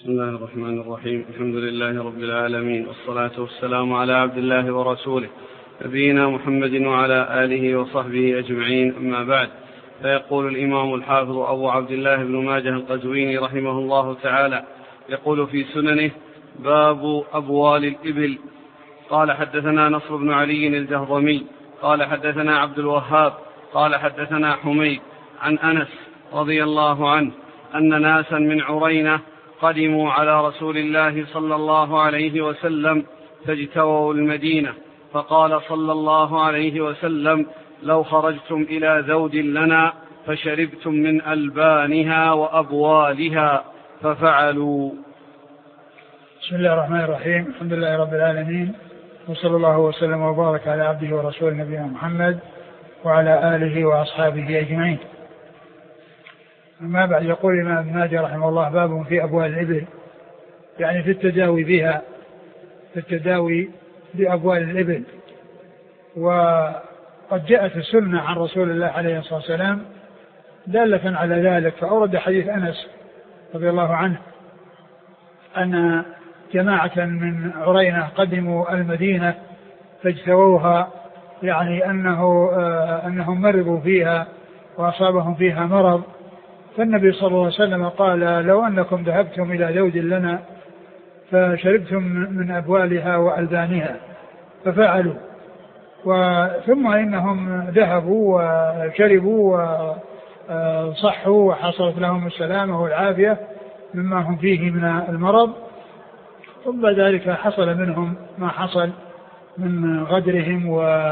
بسم الله الرحمن الرحيم. الحمد لله رب العالمين، والصلاة والسلام على عبد الله ورسوله نبينا محمد وعلى آله وصحبه أجمعين، أما بعد. فيقول الإمام الحافظ أبو عبد الله بن ماجه القزويني رحمه الله تعالى يقول في سننه: باب أبوال الإبل. قال: حدثنا نصر بن علي الجهضمي قال: حدثنا عبد الوهاب قال: حدثنا حميد عن أنس رضي الله عنه أن ناسا من عرينة قدموا على رسول الله صلى الله عليه وسلم فاجتووا المدينة، فقال صلى الله عليه وسلم: لو خرجتم إلى ذود لنا فشربتم من ألبانها وأبوالها ففعلوا. بسم الله الرحمن الرحيم. الحمد لله رب العالمين، وصلى الله وسلم وبارك على عبده ورسوله نبينا محمد وعلى آله وأصحابه أجمعين. أما بعد، يقول الإمام ابن ماجه رحمه الله: باب في أبوال الإبل، يعني في التداوي بها، في التداوي بأبوال الإبل. وقد جاءت السنة عن رسول الله عليه الصلاة والسلام دالة على ذلك، فأورد حديث أنس رضي الله عنه أن جماعة من عرينة قدموا المدينة فاجتووها، يعني أنهم مرضوا فيها وأصابهم فيها مرض، فالنبي صلى الله عليه وسلم قال: لو أنكم ذهبتم إلى ذود لنا فشربتم من أبوالها وألبانها ففعلوا. ثم إنهم ذهبوا وشربوا وصحوا وحصلت لهم السلامة والعافية مما هم فيه من المرض، ثم ذلك حصل منهم ما حصل من غدرهم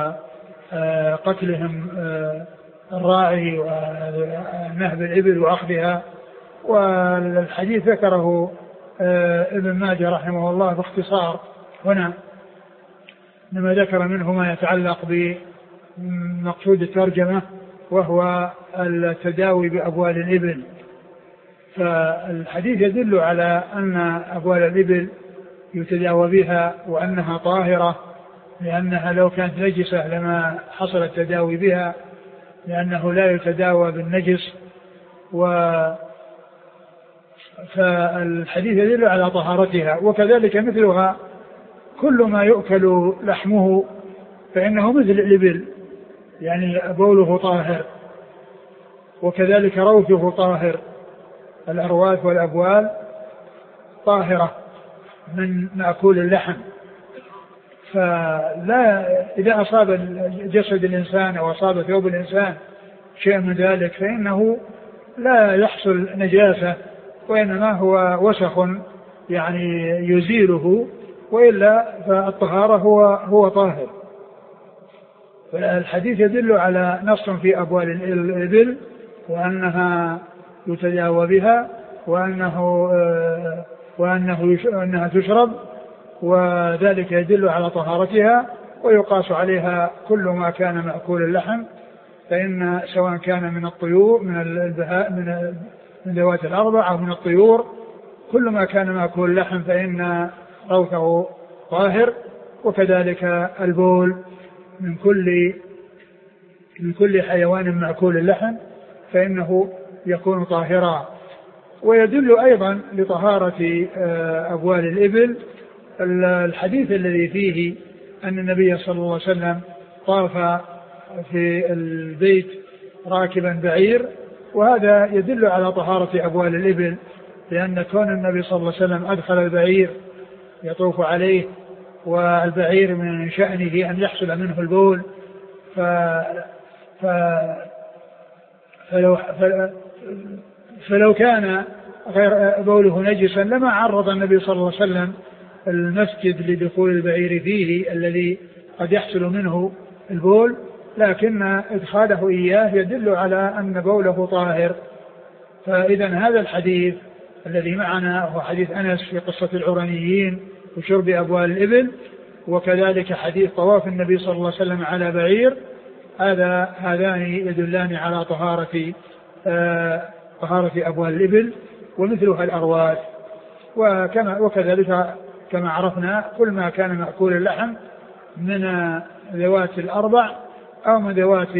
وقتلهم الراعي ونهب الإبل وأخذها. والحديث ذكره ابن ماجه رحمه الله باختصار هنا، لما ذكر منه ما يتعلق بمقصود الترجمة، وهو التداوي بأبوال الإبل. فالحديث يدل على أن أبوال الإبل يتداوى بها وأنها طاهرة، لأنها لو كانت نجسة لما حصل التداوي بها، لأنه لا يتداوى بالنجس. فالحديث يدل على طهارتها. وكذلك مثلها كل ما يؤكل لحمه فإنه مثل الإبل، يعني بوله طاهر، وكذلك روثه طاهر، الأرواث والأبوال طاهرة من مأكول اللحم. فلا إذا أصاب جسد الإنسان أو أصاب ثوب الإنسان شيء من ذلك فإنه لا يحصل نجاسة، وإنما هو وسخ يعني يزيله، وإلا فالطهارة هو طاهر. فالحديث يدل على نص في أبوال الإبل وأنها يتداوى بها وأنها تشرب، وذلك يدل على طهارتها. ويقاس عليها كل ما كان مأكول اللحم، فإن سواء كان من الطيور من البهاء من ذوات الأربع أو من الطيور، كل ما كان مأكول اللحم فإن روثه طاهر، وكذلك البول من كل حيوان مأكول اللحم فإنه يكون طاهرا. ويدل أيضا لطهارة أبوال الإبل الحديث الذي فيه أن النبي صلى الله عليه وسلم طاف في البيت راكبا بعير، وهذا يدل على طهارة أبوال الإبل، لأن كون النبي صلى الله عليه وسلم أدخل البعير يطوف عليه، والبعير من شأنه أن يحصل منه البول، فلو كان غير بوله نجسا لما عرض النبي صلى الله عليه وسلم المسجد لدخول البعير فيه الذي قد يحصل منه البول، لكن إدخاله إياه يدل على أن بوله طاهر. فإذا هذا الحديث الذي معنا هو حديث أنس في قصة العرنيين وشرب أبوال الإبل، وكذلك حديث طواف النبي صلى الله عليه وسلم على بعير، هذان يدلان على طهارة أبوال الإبل، ومثلها الأرواث. وكذلك كما عرفنا كل ما كان مأكول اللحم من ذوات الأربع أو من ذوات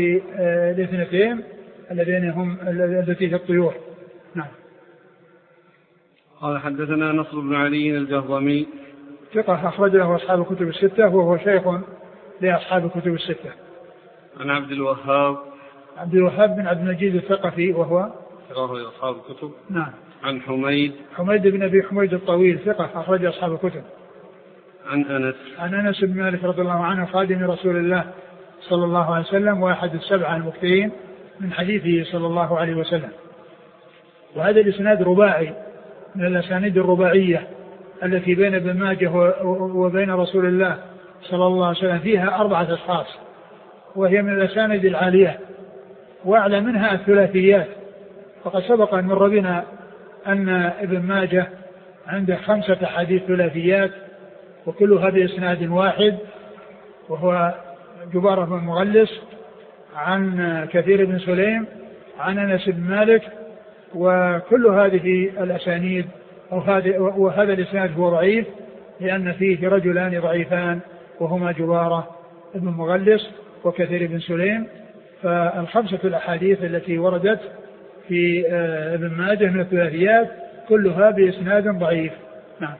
الاثنتين التي في الطيور. نعم. قال حدثنا نصر بن علي الجهضمي ثقة أخرج له أصحاب الكتب الستة وهو شيخ لأصحاب الكتب الستة. عن عبد الوهاب بن عبد المجيد الثقفي وهو ثقة لأصحاب الكتب. نعم. عن حميد بن أبي حميد الطويل ثقة أخرج أصحاب الكتب. عن أنس بن مالك رضي الله عنه خادم رسول الله صلى الله عليه وسلم وأحد السبعة المكثرين من حديثه صلى الله عليه وسلم. وهذا الإسناد رباعي من الأسانيد الرباعية التي بين ابن ماجه وبين رسول الله صلى الله عليه وسلم فيها 4 أشخاص، وهي من الأسانيد العالية، وأعلى منها الثلاثيات. فقد سبق أن مر بنا أن ابن ماجه عنده 5 أحاديث ثلاثيات وكلها بإسناد واحد، وهو جبارة بن مغلس عن كثير بن سليم عن أنس بن مالك، وكل هذه الأسانيد وهذا الإسناد هو ضعيف لأن فيه رجلان ضعيفان وهما جبارة بن مغلس وكثير بن سليم. فال5 الأحاديث التي وردت في ابن ماجه من الثلاثيات كلها بإسناد ضعيف. نعم.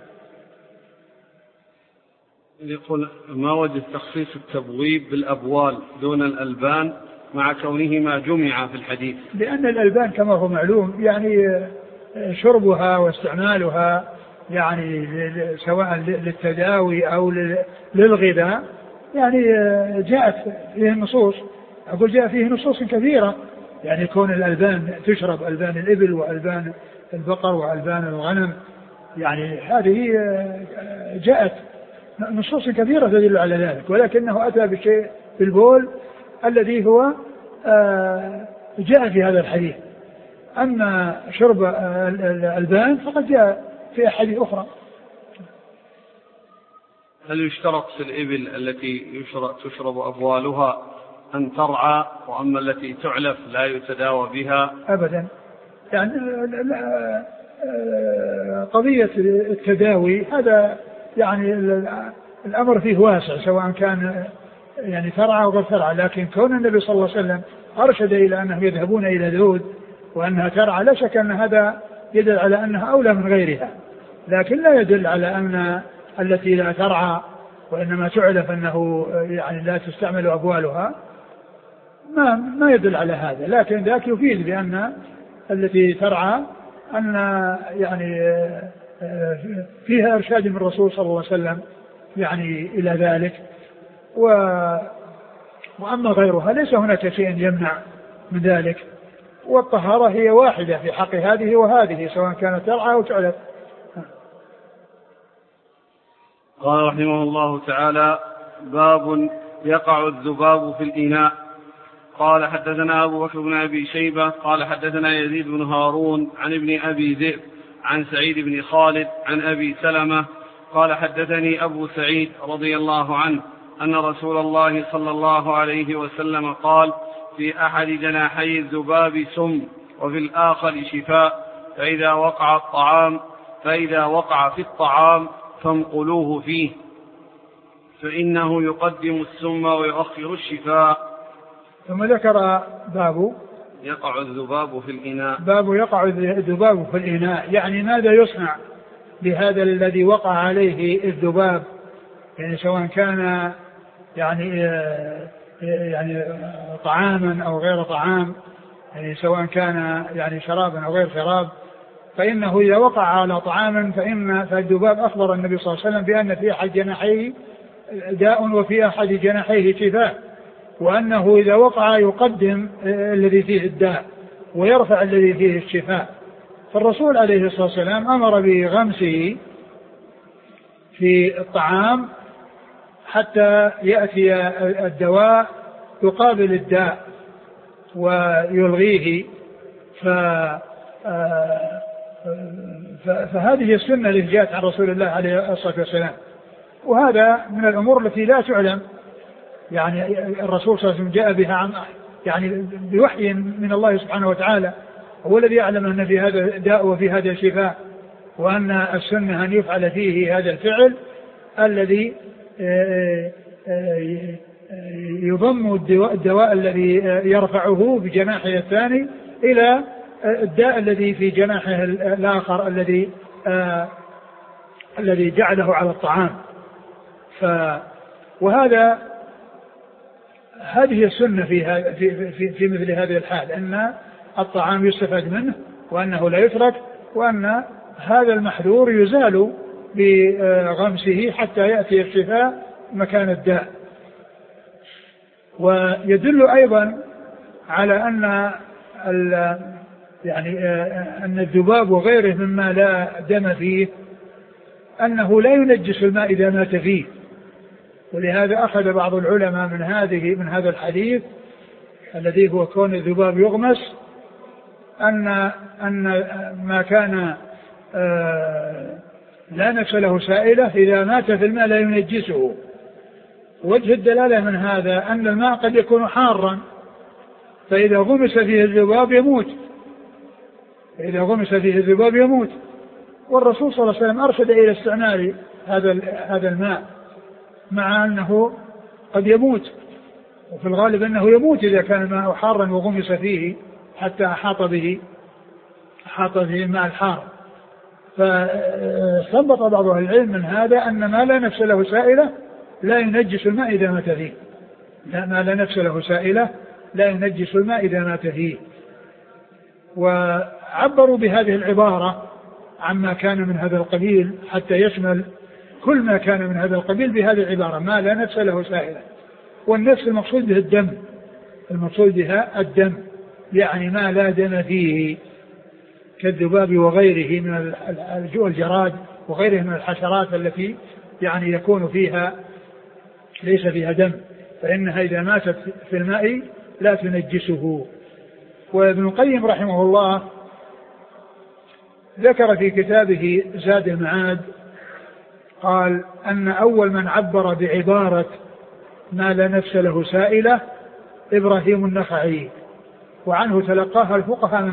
يقول ما وجه تخصيص التبويب بالأبوال دون الألبان مع كونهما جمع في الحديث؟ لأن الألبان كما هو معلوم يعني شربها واستعمالها يعني سواء للتداوي أو للغذاء يعني جاءت فيه النصوص، أقول جاء فيه نصوص كثيرة، يعني كون الألبان تشرب ألبان الإبل وألبان البقر وألبان الغنم، يعني هذه جاءت نصوص كثيرة تدل على ذلك، ولكنه أتى بشيء بالبول الذي هو جاء في هذا الحديث. أما شرب الألبان فقد جاء في أحاديث أخرى. هل يشترط في الإبل التي تشرب أبوالها أن ترعى، وأما التي تعلف لا يتداوى بها؟ أبدا، يعني قضية التداوي هذا يعني الأمر فيه واسع، سواء كان يعني ترعى وغير ترعى، لكن كون النبي صلى الله عليه وسلم أرشد إلى أنهم يذهبون إلى ذود وأنها ترعى لا شك أن هذا يدل على أنها أولى من غيرها، لكن لا يدل على أن التي لا ترعى وإنما تعلف أنه يعني لا تستعمل أبوالها، ما يدل على هذا. لكن ذاك يفيد بأن التي ترعى أن يعني فيها إرشاد من الرسول صلى الله عليه وسلم يعني إلى ذلك، وأما غيرها ليس هناك شيء يمنع من ذلك، والطهارة هي واحدة في حق هذه وهذه سواء كانت ترعى أو تعلف. قال رحمه الله تعالى: باب يقع الذباب في الإناء. قال حدثنا أبو بكر بن أبي شيبة قال حدثنا يزيد بن هارون عن ابن أبي ذئب عن سعيد بن خالد عن أبي سلمة قال حدثني أبو سعيد رضي الله عنه أن رسول الله صلى الله عليه وسلم قال: في أحد جناحي الذباب سم وفي الآخر شفاء، فإذا وقع في الطعام فانقلوه فيه، فإنه يقدم السم ويؤخر الشفاء. ثم ذكر باب يقع الذباب في الإناء. باب يقع الذباب في الإناء، يعني ماذا يصنع بهذا الذي وقع عليه الذباب، يعني سواء كان يعني طعاما أو غير طعام، يعني سواء كان يعني شرابا أو غير شراب، فإنه إذا وقع على طعام فالذباب أخبر النبي صلى الله عليه وسلم بأن في أحد جناحيه داء وفي أحد جناحيه شفاء، وأنه إذا وقع يقدم الذي فيه الداء ويرفع الذي فيه الشفاء. فالرسول عليه الصلاة والسلام أمر بغمسه في الطعام حتى يأتي الدواء يقابل الداء ويلغيه، فهذه السنة التي جاءت عن رسول الله عليه الصلاة والسلام، وهذا من الأمور التي لا تعلم، يعني الرسول صلى الله عليه وسلم جاء بها يعني بوحي من الله سبحانه وتعالى، هو الذي يعلم أن في هذا داء وفي هذا شفاء، وأن السنة أن يفعل فيه هذا الفعل الذي يضم الدواء الذي يرفعه بجناحه الثاني إلى الداء الذي في جناحه الآخر الذي الذي جعله على الطعام. هذه السنة في مثل هذه الحال، أن الطعام يستفاد منه وأنه لا يترك، وأن هذا المحذور يزال بغمسه حتى يأتي الشفاء مكان الداء. ويدل أيضا على أن الذباب وغيره مما لا دم فيه أنه لا ينجس الماء إذا مات فيه. ولهذا أخذ بعض العلماء من هذا الحديث الذي هو كون الذباب يغمس أن ما كان لا نفس له سائلة إذا مات في الماء لا ينجسه. وجه الدلالة من هذا أن الماء قد يكون حارا، فإذا غمس فيه الذباب يموت. والرسول صلى الله عليه وسلم أرشد إلى استعمال هذا الماء، مع أنه قد يموت، وفي الغالب أنه يموت إذا كان الماء حارا وغمس فيه حتى أحاط به الماء الحار. فاستنبط بعض أهل العلم من هذا أن ما لا نفس له سائلة لا ينجس الماء إذا مات فيه. ما لا نفس له سائلة لا ينجس الماء إذا مات فيه. وعبروا بهذه العبارة عما كان من هذا القبيل حتى يشمل كل ما كان من هذا القبيل بهذه العبارة، ما لا نفس له سائلة. والنفس المقصود به الدم، المقصود بها الدم، يعني ما لا دم فيه كالذباب وغيره من الجراد وغيره من الحشرات التي يعني يكون فيها ليس فيها دم، فإنها إذا ماتت في الماء لا تنجسه. وابن القيم رحمه الله ذكر في كتابه زاد المعاد قال أن أول من عبر بعبارة ما لا نفس له سائلة إبراهيم النخعي، وعنه تلقاها الفقهاء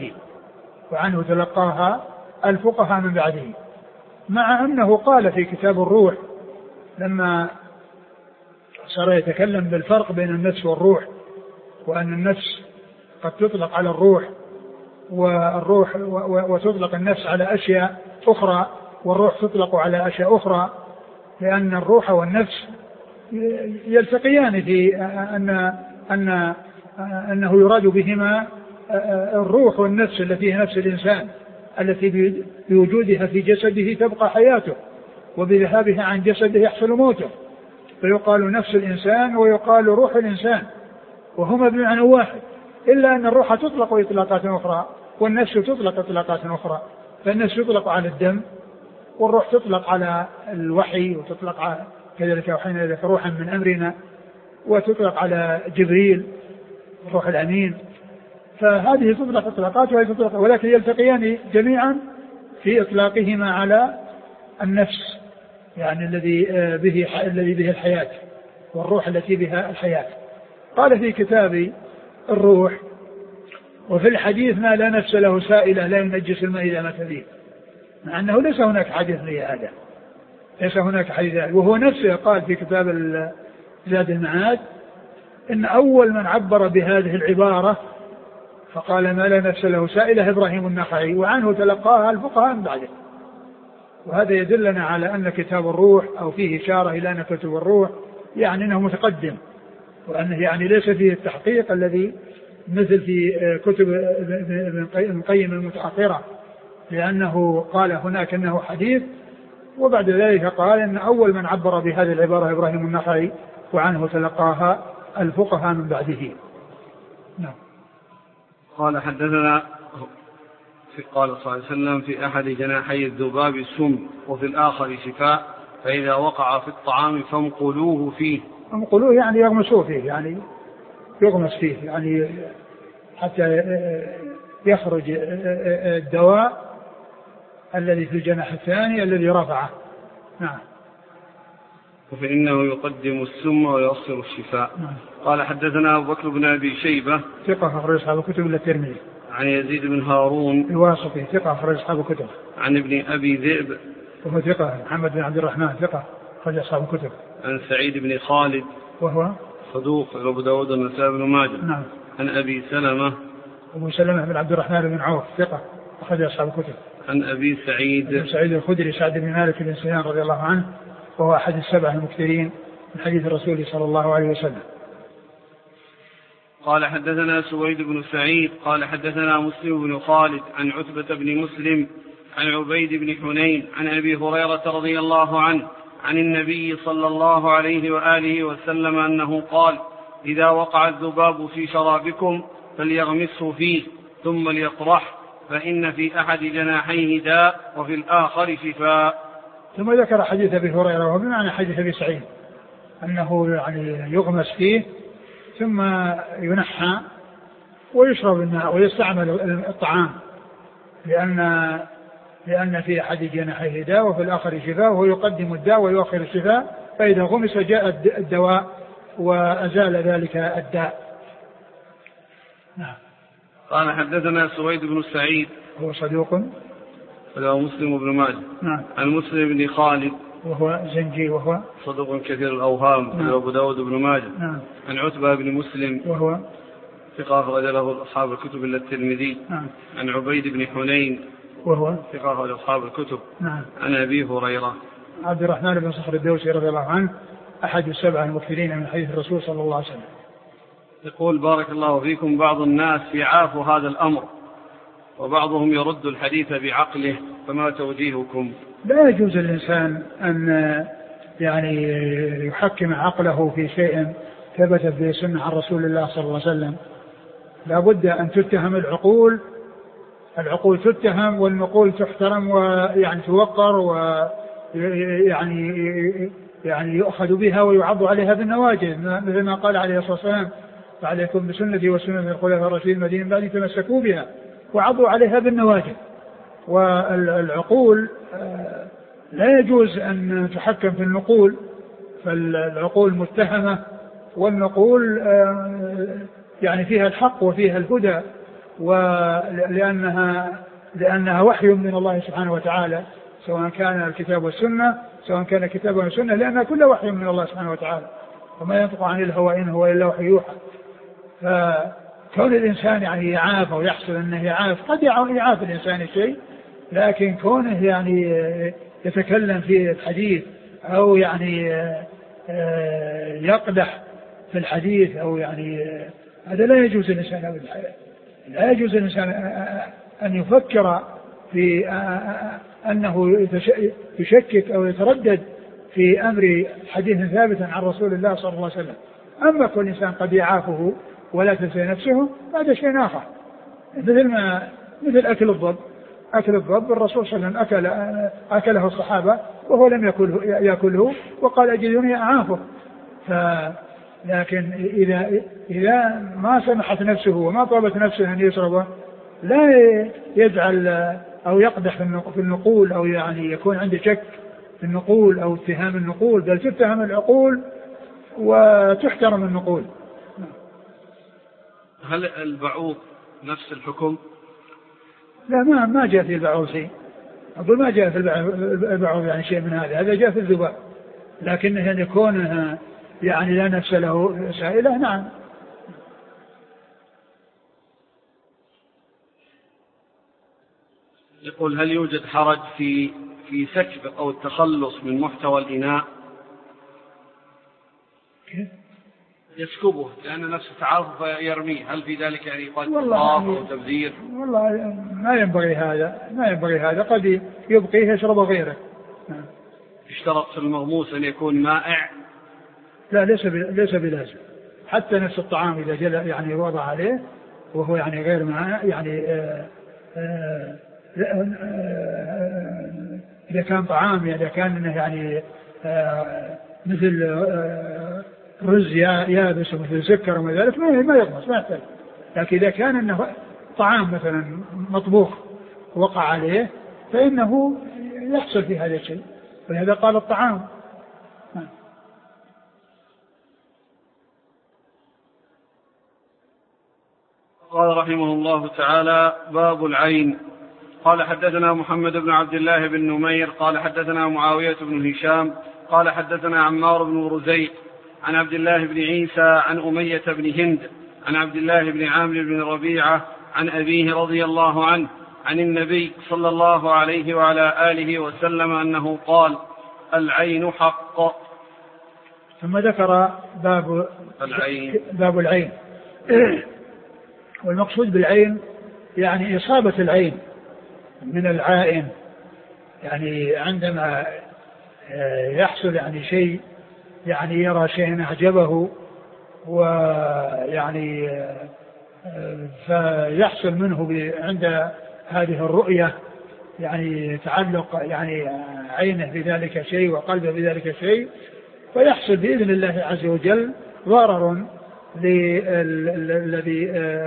من بعده، مع أنه قال في كتاب الروح لما صار يتكلم بالفرق بين النفس والروح، وأن النفس قد تطلق على الروح وتطلق النفس على أشياء أخرى، والروح تطلق على أشياء أخرى، لأن الروح والنفس يلتقيان في أنه يراد بهما الروح والنفس التي هي نفس الإنسان التي بوجودها في جسده تبقى حياته، وبذهابها عن جسده يحصل موته، فيقال نفس الإنسان ويقال روح الإنسان، وهما بمعنى واحد، إلا أن الروح تطلق إطلاقات أخرى والنفس تطلق إطلاقات أخرى. فالنفس تطلق على الدم، والروح تطلق على الوحي، وتطلق على كذلك أوحينا إليك روحا من أمرنا، وتطلق على جبريل الروح الأمين. فهذه تطلق إطلاقات وهي تطلق، ولكن يلتقيان جميعا في إطلاقهما على النفس، يعني الذي به الحياة، والروح التي بها الحياة. قال في كتاب الروح: وفي الحديث ما لا نفس له سائلة لا ينجس الماء إذا مات فيه، مع أنه ليس هناك حديث لهذا، وهو نفسه قال في كتاب زاد المعاد إن أول من عبر بهذه العبارة فقال ما لا نفس له سائلة إبراهيم النخعي، وعنه تلقاها الفقهاء من بعده. وهذا يدلنا على أن كتاب الروح أو فيه إشارة إلى أن كتب الروح يعني أنه متقدم، وأنه يعني ليس فيه التحقيق الذي مثل في كتب ابن القيم المتأخرة، لأنه قال هناك أنه حديث، وبعد ذلك قال أن أول من عبر بهذه العبارة إبراهيم النخعي، وعنه تلقاها الفقهاء من بعده. نعم. قال حدثنا قال صلى الله عليه وسلم: في أحد جناحي الذباب سم، وفي الآخر شفاء، فإذا وقع في الطعام فانقلوه فيه. انقلوه يعني يغمسوه فيه، يعني يغمس فيه، يعني حتى يخرج الدواء الذي في الجناح الثاني الذي رفعه. نعم. فإنه يقدم السم ويؤخر الشفاء. نعم. قال حدثنا أبو بكر بن أبي شيبة ثقة أخرج أصحاب الكتب إلا الترمذي. عن يزيد بن هارون الواسطي ثقة أخرج أصحاب الكتب. عن ابن أبي ذئب وهو ثقة. محمد بن عبد الرحمن ثقة أخرج أصحاب الكتب. عن سعيد بن خالد وهو صدوق أبو داود والنسائي بن ماجه. نعم. عن أبي سلمة أبو سلمة بن عبد الرحمن بن عوف ثقة أخرج أصحاب الكتب. عن أبي سعيد الخدري سعد بن مالك بن سنان رضي الله عنه، وهو أحد السبع المكثرين من حديث الرسول صلى الله عليه وسلم. قال حدثنا سويد بن سعيد قال حدثنا مسلم بن خالد عن عتبة بن مسلم عن عبيد بن حنين عن أبي هريرة رضي الله عنه عن النبي صلى الله عليه وآله وسلم أنه قال: إذا وقع الذباب في شرابكم فليغمسه فيه ثم ليطرح، فإن في أحد جناحيه داء وفي الآخر شفاء. ثم ذكر حديث أبي هريرة وهو بمعنى حديث أبي سعيد، أنه يعني يغمس فيه ثم ينحى ويشرب الماء ويستعمل الطعام، لأن في أحد جناحيه داء وفي الآخر شفاء، وهو يقدم الداء ويؤخر الشفاء، فإذا غمس جاء الدواء وأزال ذلك الداء. نعم. قال حدثنا سويد بن سعيد هو صدوق وله مسلم بن ماجه. نعم. عن مسلم بن خالد وهو زنجي وهو صدوق كثير الأوهام. نعم. وأبو داود بن ماجه. نعم. عن عتبة بن مسلم وهو ثقة أخرج له أصحاب الكتب إلا الترمذي. نعم. عن عبيد بن حنين وهو ثقة أخرج أصحاب الكتب. نعم. عن أبي هريرة عبد الرحمن بن صخر الدوسي رضي الله عنه أحد السبع المكثرين من حديث الرسول صلى الله عليه وسلم. يقول: بارك الله فيكم، بعض الناس يعاف هذا الأمر وبعضهم يرد الحديث بعقله، فما توجيهكم؟ لا يجوز الإنسان أن يعني يحكم عقله في شيء ثبت في سنة عن رسول الله صلى الله عليه وسلم. لا بد أن تتهم العقول تتهم، والنقول تحترم ويعني توقر، ويعني يؤخذ بها ويعض عليها بالنواجذ، مثل ما قال عليه الصلاة والسلام: فعليكم بسنتي وسنة الخلفاء الراشدين المهديين بعدي تمسكوا بها، وعضوا عليها بالنواجذ. والعقول لا يجوز أن تحكم في النقول، فالعقول متهمة، والنقول يعني فيها الحق وفيها الهدى، لأنها وحي من الله سبحانه وتعالى، سواء كان الكتاب والسنة، سواء كان الكتاب والسنة، لأنها كل وحي من الله سبحانه وتعالى، وما ينطق عن الهوى إن هو إلا وحي يوحى. فكون الإنسان يعني يعاف أو يحصل أنه يعاف، قد يعاف الإنسان شيء، لكن كونه يعني يتكلم في الحديث أو يعني يقدح في الحديث أو يعني هذا لا يجوز الإنسان لا يجوز الإنسان أن يفكر في أنه يشكك أو يتردد في أمر حديث ثابت عن رسول الله صلى الله عليه وسلم. أما كل إنسان قد يعافه ولا تنسى نفسه، هذا شيء آخر، مثل أكل الضب الرسول صلى الله عليه وسلم أكله الصحابة وهو لم يأكله وقال: أجدني أعافه. لكن إذا ما سمحت نفسه وما طابت نفسه أن يشربه، لا يجعل أو يقدح في النقول، أو يعني يكون عنده شك في النقول أو اتهام النقول، بل تتهم العقول وتحترم النقول. هل البعوض نفس الحكم؟ لا، ما جاء في البعوض شيء. أقول ما جاء في البعوض يعني شيء من هذا جاء في الذباب، لكنه أن يكون يعني لا نفس له سائلة. نعم. يقول: هل يوجد حرج في سكب أو التخلص من محتوى الإناء؟ يسكبه لأن نفسه تعرف يرميه، هل في ذلك يعني قد إطلاق أو تبذير؟ والله ما ينبغي هذا، قد يبقيه يشرب غيره. اشترط في المغموس أن يكون مائع؟ لا، ليس بلازم. حتى نفس الطعام إذا جل يعني وضع عليه وهو يعني غير مائع، يعني إذا كان طعام، إذا كان يعني مثل رز يابس ومثل سكر وما ذلك ما يغمس، ما يحتاج. لكن إذا كان إنه طعام مثلا مطبوخ وقع عليه فإنه يحصل في هذا الشيء، ولهذا قال الطعام. قال رحمه الله تعالى: باب العين. قال حدثنا محمد بن عبد الله بن نمير قال حدثنا معاوية بن هشام قال حدثنا عمار بن رزيق عن عبد الله بن عيسى عن أمية بن هند عن عبد الله بن عامر بن ربيعة عن أبيه رضي الله عنه عن النبي صلى الله عليه وعلى آله وسلم أنه قال: العين حق. ثم ذكر باب العين. والمقصود بالعين يعني إصابة العين من العائن، يعني عندما يحصل يعني شيء، يعني يرى شيء أعجبه ويعني فيحصل منه عند هذه الرؤية يعني تعلق يعني عينه بذلك شيء وقلبه بذلك شيء، فيحصل بإذن الله عز وجل ضرر للذي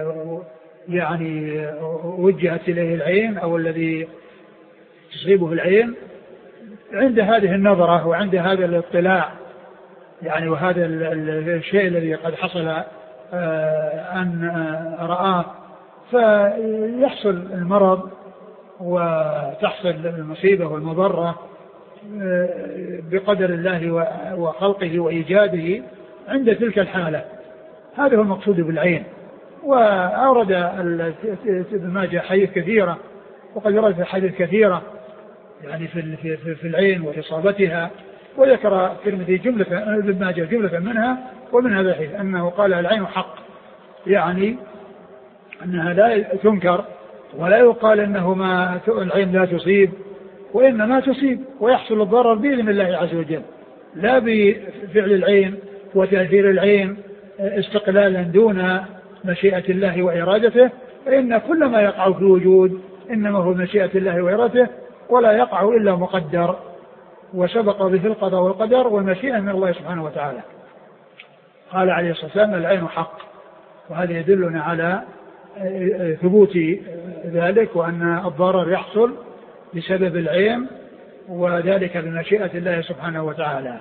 يعني وجهت إليه العين أو الذي تصيبه العين عند هذه النظرة وعند هذا الاطلاع يعني، وهذا الشيء الذي قد حصل أن رآه، فيحصل المرض وتحصل المصيبة والمضرة بقدر الله وخلقه وإيجاده عند تلك الحالة. هذا هو المقصود بالعين. وأورد ابن ماجه حديث كثيرة، وقد ورد حديث كثيرة يعني في العين وإصابتها، وذكر الترمذي ابن ماجه جملة منها، ومن هذا الحديث أنه قال: العين حق، يعني أنها لا تنكر، ولا يقال أنه العين لا تصيب، وإنما تصيب ويحصل الضرر بإذن الله عز وجل، لا بفعل العين وتأثير العين استقلالا دون مشيئة الله وإرادته، فإن كل ما يقع في الوجود إنما هو مشيئة الله وإرادته، ولا يقع إلا مقدر وسبق به القضاء والقدر والمشيئة من الله سبحانه وتعالى. قال عليه الصلاة والسلام: العين حق. وهذا يدلنا على ثبوت ذلك، وأن الضرر يحصل بسبب العين، وذلك بمشيئة الله سبحانه وتعالى.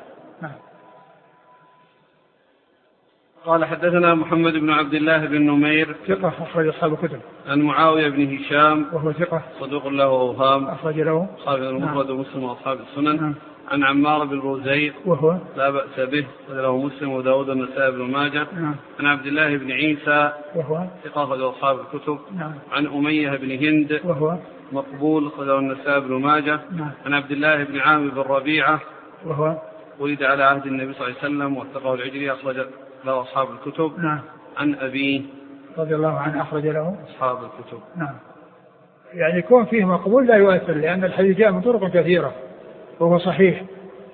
قال: حدثنا محمد بن عبد الله بن نمير، ثقة أخرج أصحاب الكتب. عن معاوية بن هشام، وهو ثقة صدوق له أوهام، أخرج له أصحاب المفرد ومسلم وأصحاب السنن. عن عمار بن روزيق، وهو لا بأس به، له مسلم وداود والنسائي بن ماجه. عن عبد الله بن عيسى، وهو ثقة أخرج أصحاب الكتب. عن أمية بن هند، وهو مقبول، أخرج النسائي بن ماجه. عن عبد الله بن عامر بن ربيعة، وهو ولد على عهد النبي صلى الله عليه وسلم واتقاه العجلي، أخرج له أصحاب الكتب. عن أبيه رضي الله عنه، أخرج له أصحاب الكتب. يعني يكون فيه مقبول لا يؤثر، لأن الحديث جاء من طرق كثيرة وهو صحيح.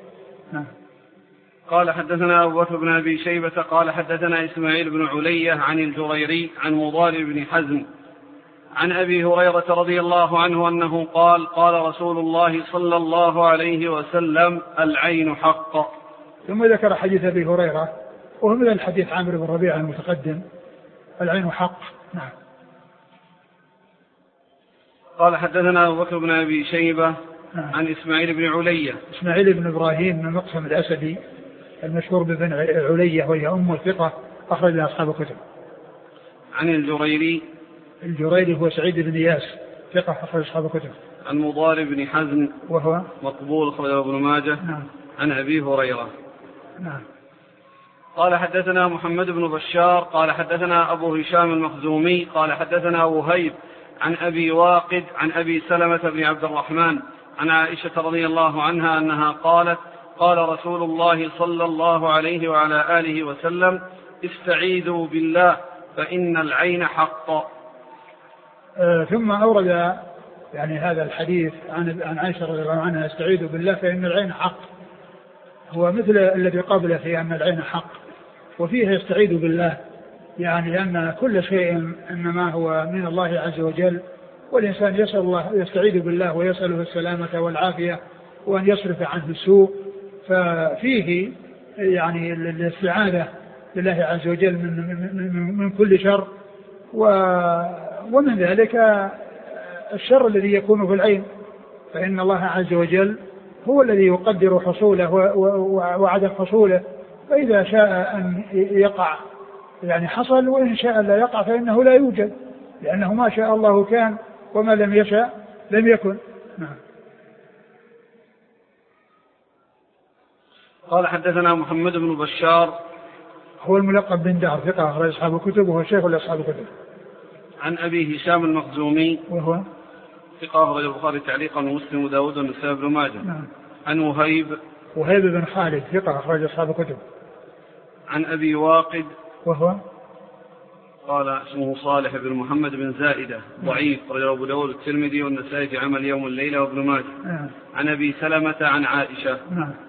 قال: حدثنا أبو بكر بن أبي شيبة قال: حدثنا إسماعيل بن علية عن الجريري عن مضارب بن حزم عن أبي هريرة رضي الله عنه أنه قال: قال رسول الله صلى الله عليه وسلم: العين حق. ثم ذكر حديث أبي هريرة، وهو من الحديث عامر بن ربيعة المتقدم: العين حق. قال: حدثنا أبو بكر بن أبي شيبة عن إسماعيل بن علية. إسماعيل بن إبراهيم من مقسم الأسدي المشهور ببن علية، وهي أم الثقة، أخرج لها أصحاب الكتب. عن الجريري هو سعيد بن إياس، ثقة، أخرج أصحاب الكتب. عن مضارب بن حزم، وهو مقبول، أخرج ابن ماجه. عن أبي هريرة. قال: حدثنا محمد بن بشار قال: حدثنا أبو هشام المخزومي قال: حدثنا وهيب عن أبي واقد عن أبي سلمة بن عبد الرحمن عن عائشة رضي الله عنها أنها قالت: قال رسول الله صلى الله عليه وعلى آله وسلم: استعيذوا بالله فإن العين حق. ثم أورد يعني هذا الحديث عن عائشة رضي الله عنها: استعيذوا بالله فإن العين حق، هو مثل الذي قبله في أن العين حق، وفيه يستعيذ بالله، يعني أن كل شيء إنما هو من الله عز وجل، والإنسان يسأل الله، يستعيذ بالله ويسأله السلامة والعافية وأن يصرف عنه السوء، ففيه يعني الاستعاذة بالله عز وجل من كل شر، ومن ذلك الشر الذي يكون في العين، فإن الله عز وجل هو الذي يقدر حصوله وعدم حصوله، فإذا شاء أن يقع يعني حصل، وإن شاء لا يقع فإنه لا يوجد، لأنه ما شاء الله كان وما لم يشاء لم يكن. قال: حدثنا محمد بن بشار، هو الملقب بن دار، ثقة، أخرج أصحاب الكتب، وهو شيخ لأصحاب الكتب. عن أبي هشام المخزومي، وهو ثقة أخرج البخاري تعليقا ومسلم وداود والنسائي بن ماجه. نعم. عن وهيب بن خالد ثقة أخرج أصحاب الكتب. عن أبي واقد وهو قال اسمه صالح بن محمد بن زائدة ضعيف رجل أبو داود الترمذي والنسائي في عمل يوم الليلة وابن ماجه. عن أبي سلمة عن عائشة.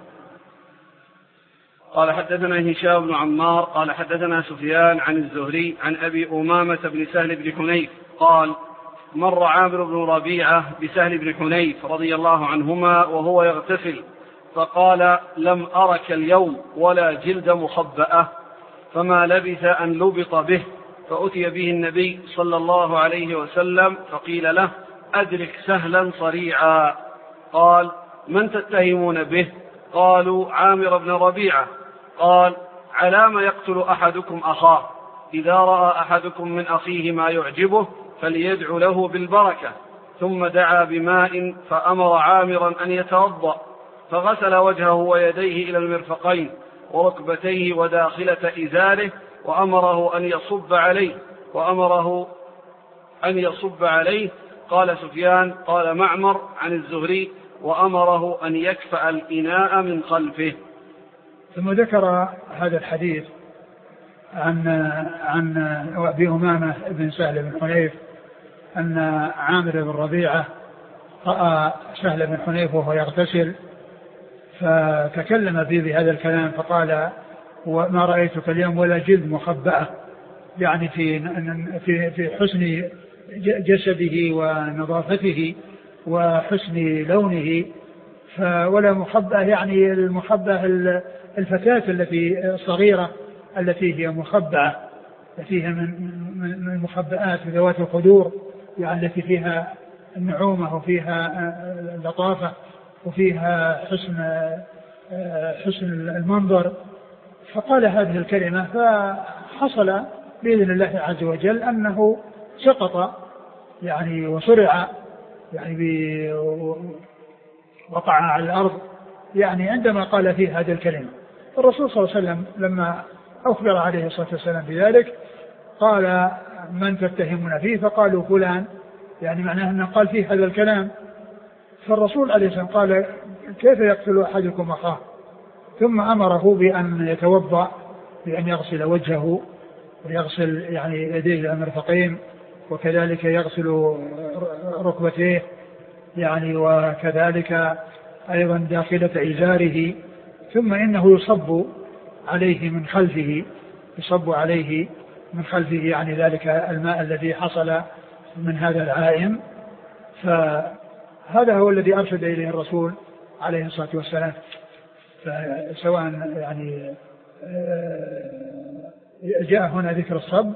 قال حدثنا هشام بن عمار قال حدثنا سفيان عن الزهري عن أبي أمامة بن سهل بن حنيف قال مر عامر بن ربيعة بسهل بن حنيف رضي الله عنهما وهو يغتسل فقال لم أرك اليوم ولا جلد مخبأة، فما لبث أن لبط به، فأتي به النبي صلى الله عليه وسلم فقيل له أدرك سهلا صريعا. قال من تتهمون به؟ قالوا عامر بن ربيعة. قال علام يقتل أحدكم أخاه؟ إذا رأى أحدكم من أخيه ما يعجبه فليدع له بالبركة. ثم دعا بماء فأمر عامرا أن يتوضأ، فغسل وجهه ويديه إلى المرفقين وركبتيه وداخلة إزاره، وأمره أن يصب عليه. قال سفيان قال معمر عن الزهري وأمره أن يكفأ الإناء من خلفه. ثم ذكر هذا الحديث عن أبي أمامة بن سهل بن حنيف أن عامر بن ربيعة رأى سهل بن حنيف وهو يغتسل فتكلم فيه بهذا الكلام فقال وما رأيتك اليوم ولا جلد مخبأة، يعني في حسن جسده ونظافته وحسن لونه، ولا مخبأة يعني المخبأة الفتاة التي الصغيرة التي هي مخبأة، التي هي من المخبئات ذوات القدور، يعني التي فيها النعومة وفيها اللطافة وفيها حسن المنظر. فقال هذه الكلمة فحصل بإذن الله عز وجل أنه سقط يعني وصرع يعني وقع على الأرض يعني عندما قال فيه هذه الكلمة. الرسول صلى الله عليه وسلم لما أخبر عليه الصلاة والسلام بذلك قال من تتهمون فيه؟ فقالوا فلان، يعني معناه أنه قال فيه هذا الكلام. فالرسول عليه الصلاة والسلام قال كيف يقتل أحدكم أخاه؟ ثم أمره بأن يتوضأ، بأن يغسل وجهه ويغسل يعني يديه إلى المرفقين، وكذلك يغسل ركبتيه يعني، وكذلك أيضا داخلة إزاره، ثم إنه يصب عليه من خلفه يعني ذلك الماء الذي حصل من هذا العائم. فهذا هو الذي أرشد إليه الرسول عليه الصلاة والسلام. فسواء يعني جاء هنا ذكر الصب،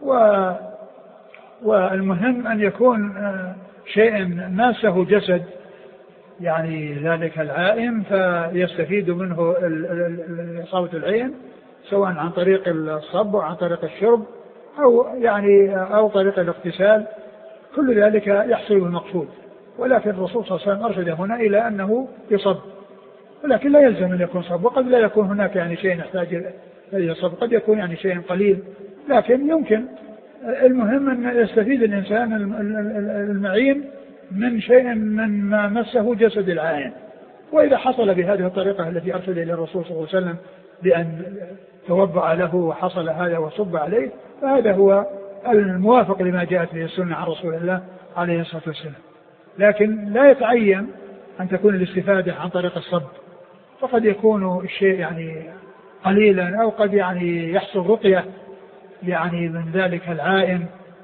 والمهم أن يكون شيء ماسه جسد يعني ذلك العائم فيستفيد منه إصابة العين، سواء عن طريق الصب أو عن طريق الشرب أو طريق الاغتسال، كل ذلك يحصل المقصود. ولكن الرسول صلى الله عليه وسلم أرشد هنا إلى أنه يصب، ولكن لا يلزم أن يكون صب، وقد لا يكون هناك يعني شيء يحتاج إلى صب، قد يكون يعني شيء قليل، لكن يمكن. المهم أن يستفيد الإنسان المعين من شيء من ما مسه جسد العائن. وإذا حصل بهذه الطريقة التي أرشد إلى الرسول صلى الله عليه وسلم بأن توضأ له وحصل هذا وصب عليه، فهذا هو الموافق لما جاءت به السنة عن رسول الله عليه الصلاة والسلام. لكن لا يتعين أن تكون الاستفادة عن طريق الصب، فقد يكون الشيء يعني قليلا، أو قد يعني يحصل رقية يعني من ذلك العائن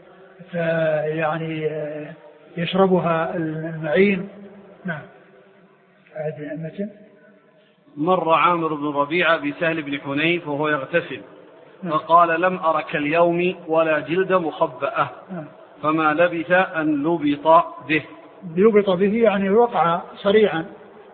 يعني يشربها المعين. نعم. مر عامر بن ربيعة بسهل بن حنيف وهو يغتسل فقال لم أرك اليوم ولا جلد مخبأة، فما لبث أن لبط به يعني وقع صريعا.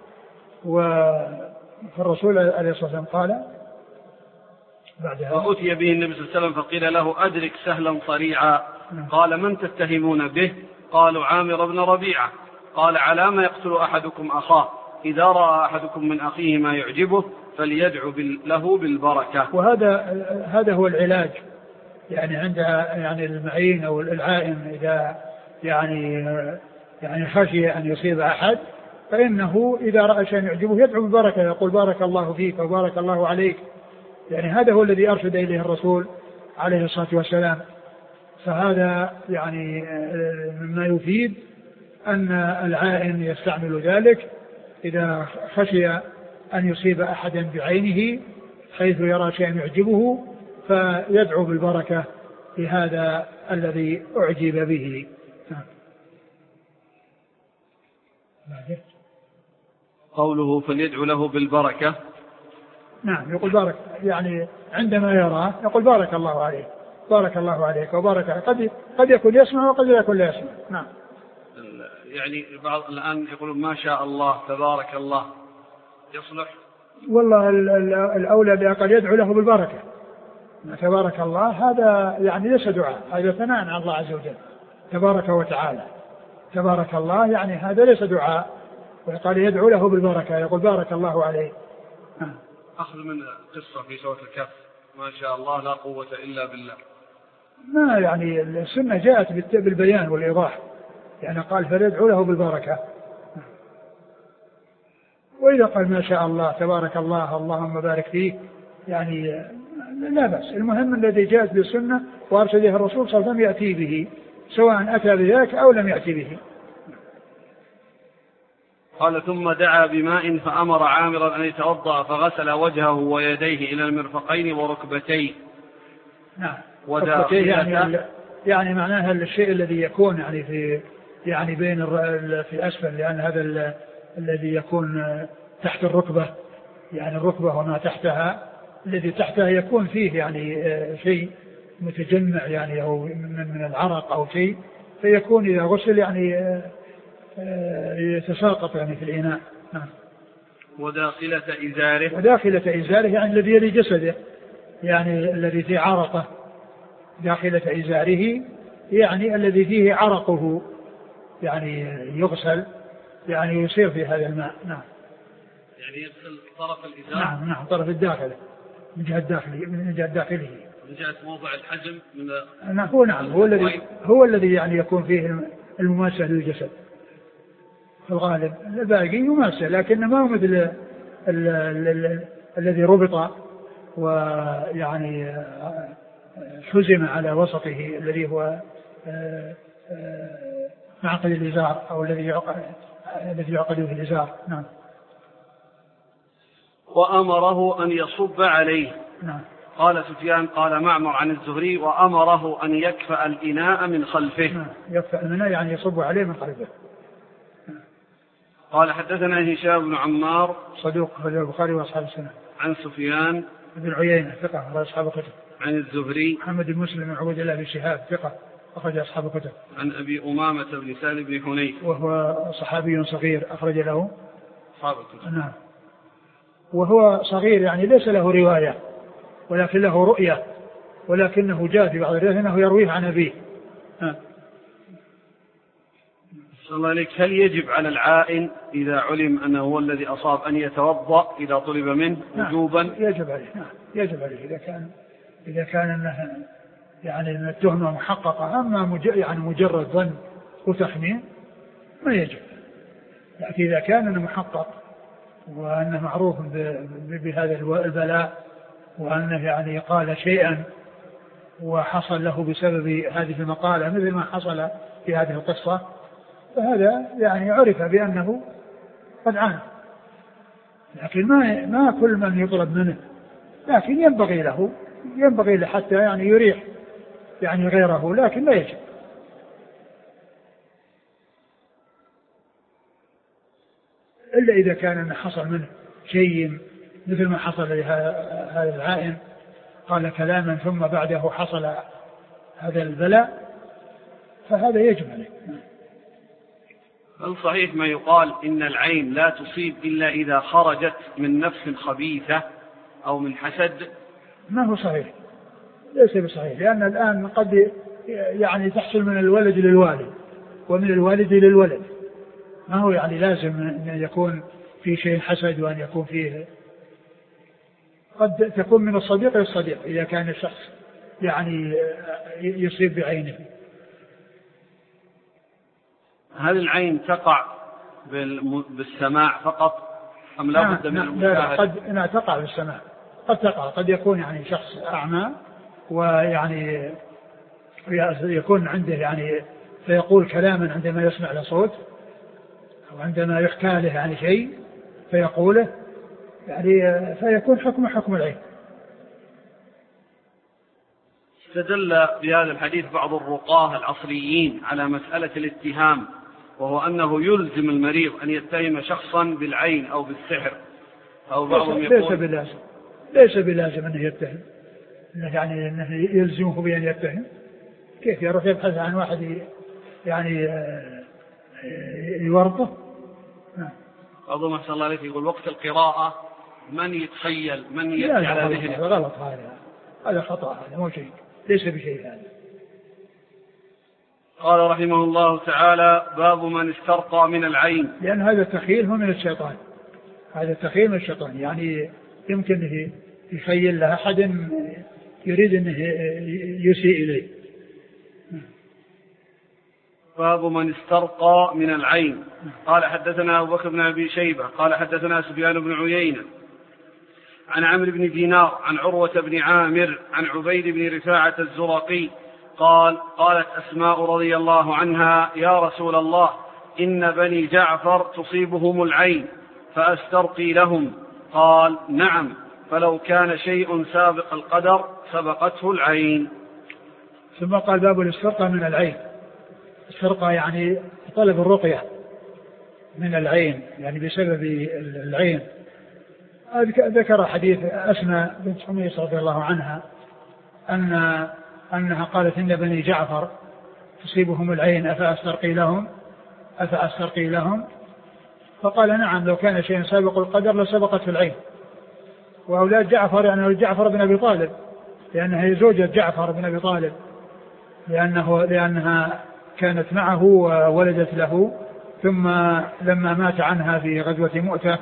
فالرسول عليه الصلاة والسلام قال بعدها فأتي به النبي صلى الله عليه وسلم فقيل له أدرك سهلا صريعا. قال من تتهمون به؟ قالوا عامر بن ربيعة. قال على ما يقتل أحدكم أخاه؟ إذا رأى أحدكم من أخيه ما يعجبه فليدعو له بالبركة. وهذا هو العلاج يعني عند يعني المعين أو العائم، إذا يعني يعني خشي أن يصيب أحد فإنه إذا رأى شيئا يعجبه يدعو بالبركة، يقول بارك الله فيك وبارك الله عليك. يعني هذا هو الذي أرشد إليه الرسول عليه الصلاة والسلام. فهذا يعني مما يفيد أن العائن يستعمل ذلك إذا خشي أن يصيب أحدا بعينه حيث يرى شيئا يعجبه فيدعو بالبركة لهذا الذي أعجب به. قوله فليدعو له بالبركة. نعم يقول بارك، يعني عندما يراه يقول بارك الله عليك بارك الله عليك وبارك عليك. قد يكون يسمع وقد لا يكون لا يسمع. نعم. يعني بعض الآن يقولون ما شاء الله تبارك الله يصلح؟ والله الأولى بأقل يدعو له بالبركة. تبارك الله هذا يعني ليس دعاء، هذا ثناء على الله عز وجل تبارك وتعالى. تبارك الله يعني هذا ليس دعاء، وقال يدعو له بالبركة يقول بارك الله عليه. أخذ من قصة في سورة الكهف ما شاء الله لا قوة إلا بالله. ما يعني السنة جاءت بالبيان والإيضاح، يعني قال فليدعو له بالبركة. وإذا قال ما شاء الله تبارك الله اللهم بارك فيه يعني لا بأس. المهم الذي جاءت بالسنة وأرشده الرسول صلى الله عليه وسلم يأتي به سواء أتى بذلك أو لم يأتي به. قال ثم دعا بماء فأمر عامرا أن يتوضأ فغسل وجهه ويديه إلى المرفقين وركبتيه. نعم. يعني معناها الشيء الذي يكون يعني في يعني بين في أسفل، لأن هذا الذي يكون تحت الركبة يعني الركبة وما تحتها، الذي تحتها يكون فيه يعني شيء متجمع يعني أو من العرق أو شيء، فيكون إذا غسل يعني يتساقط يعني في الإناء. نعم. وداخلة إزاره. وداخلة إزاره يعني الذي يلي جسده، يعني الذي في عرقه. داخلة إزاره يعني الذي فيه عرقه يعني يغسل يعني يصير في هذا الماء. نعم. يعني يغسل طرف الإزار. نعم طرف الداخل من جهة داخله من جهة موضع الحجم من. نعم هو الذي يعني يكون فيه المماسة للجسد في الغالب. الباقي يماسة لكن ما هو مثل الذي ربط ويعني حزم على وسطه الذي هو معقد الإزار أو الذي يعقد به الإزار. نعم. وأمره أن يصب عليه. نعم. قال سفيان قال معمر عن الزهري وأمره أن يكفأ الإناء من خلفه. نعم. يكفأ الإناء يعني يصب عليه من خلفه. قال حدثنا هشام بن عمار صدوق أخرج البخاري وأصحاب السنة. عن سفيان بن عيينة ثقة أخرج أصحاب الكتب. عن الزهري محمد بن مسلم بن عبد الله بن شهاب ثقة أخرج أصحاب الكتب. عن أبي أمامة بن سالم بن حنيف وهو صحابي صغير أخرج له أصحاب الكتب. نعم. وهو صغير يعني ليس له رواية ولكن له رؤية، ولكنه جاء في بعض الروايات أنه يرويه عن أبيه. صلى الله عليك. هل يجب على العائن إذا علم أنه هو الذي أصاب أن يتوضأ إذا طلب منه وجوبا؟ نعم. يجب عليه. نعم. يجب عليه إذا كان أنه يعني التهمة محققة. أما يعني مجرد ظن وتخمين ما يجب. لكن إذا كان أنه محقق وأنه معروف بهذا البلاء وأنه يعني قال شيئا وحصل له بسبب هذه المقالة مثل ما حصل في هذه القصة، فهذا يعني عرف بأنه قد عانى. لكن ما كل من يطلب منه، لكن ينبغي له حتى يعني يريح يعني غيره، لكن لا يجب. إلا إذا كان حصل منه شيء مثل ما حصل لهذا العائن، قال كلاما ثم بعده حصل هذا البلاء، فهذا يجب عليه. هل صحيح ما يقال إن العين لا تصيب إلا إذا خرجت من نفس خبيثة أو من حسد؟ ما هو صحيح، ليس بصحيح، لأن الآن قد يعني تحصل من الولد للوالد ومن الوالد للولد، ما هو يعني لازم أن يكون في شيء حسد وأن يكون فيه، قد تكون من الصديق للصديق إذا كان الشخص يعني يصيب بعينه. هل العين تقع بالسماع فقط أم لا بد من المشاهدة؟ قد تقع بالسماع، قد تقع، قد يكون يعني شخص أعمى ويعني يكون عنده يعني فيقول كلاما عندما يسمع لصوت أو عندما يحكى له يعني شيء فيقوله يعني فيكون حكم العين. استدل بهذا الحديث بعض الرقاة العصريين على مسألة الاتهام، وهو أنه يلزم المريض أن يتهم شخصا بالعين أو بالسحر، أو بعضهم يقول ليس بلازم أنه يتهم، يعني أنه يلزمه بأن يتهم. كيف يروح يبحث عن واحد يعني يورطه؟ بعضهم أحسن الله عليك يقول وقت القراءة من يتخيل من يأتي على ذهنه. غلط، هذا خطأ، هذا مو شيء، ليس بشيء هذا. قال رحمه الله تعالى: باب من استرقى من العين. لأن هذا التخيل هو من الشيطان، هذا التخيل من الشيطان، يعني يمكن يخيل له أحد يريد أنه يسيء إليه. باب من استرقى من العين. قال حدثنا أبو بكر بن أبي شيبة قال حدثنا سفيان بن عيينة عن عمرو بن دينار عن عروة بن عامر عن عبيد بن رفاعة الزرقي قالت أسماء رضي الله عنها: يا رسول الله، إن بني جعفر تصيبهم العين فأسترقي لهم. قال: نعم، فلو كان شيء سابق القدر سبقته العين. ثم قال: باب الاسترقى من العين. استرقى يعني طلب الرقية من العين، يعني بسبب العين. ذكر حديث أسماء بنت حميص رضي الله عنها أنها قالت: إن بني جعفر تصيبهم العين أفأسترقي لهم. فقال: نعم، لو كان شيء سابق القدر لسبقته العين. وأولاد جعفر يعني جعفر بن أبي طالب، لأنها زوجة جعفر بن أبي طالب، لأنها كانت معه وولدت له، ثم لما مات عنها في غزوة مؤتة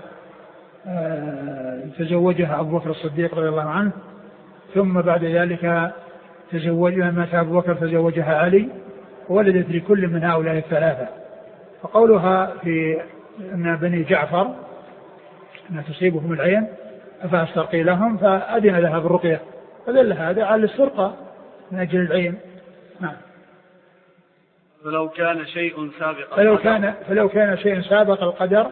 تزوجها أبو بكر الصديق رضي الله عنه، ثم بعد ذلك لما مات أبو بكر تزوجها علي، وولدت لكل من هؤلاء الثلاثة. فقولها في أن بني جعفر أن تصيبهم العين أفأسترقي لهم، فأذن لها بالرقية، فدل هذا على الاسترقاء من أجل العين. نعم. فلو كان شيء سابق القدر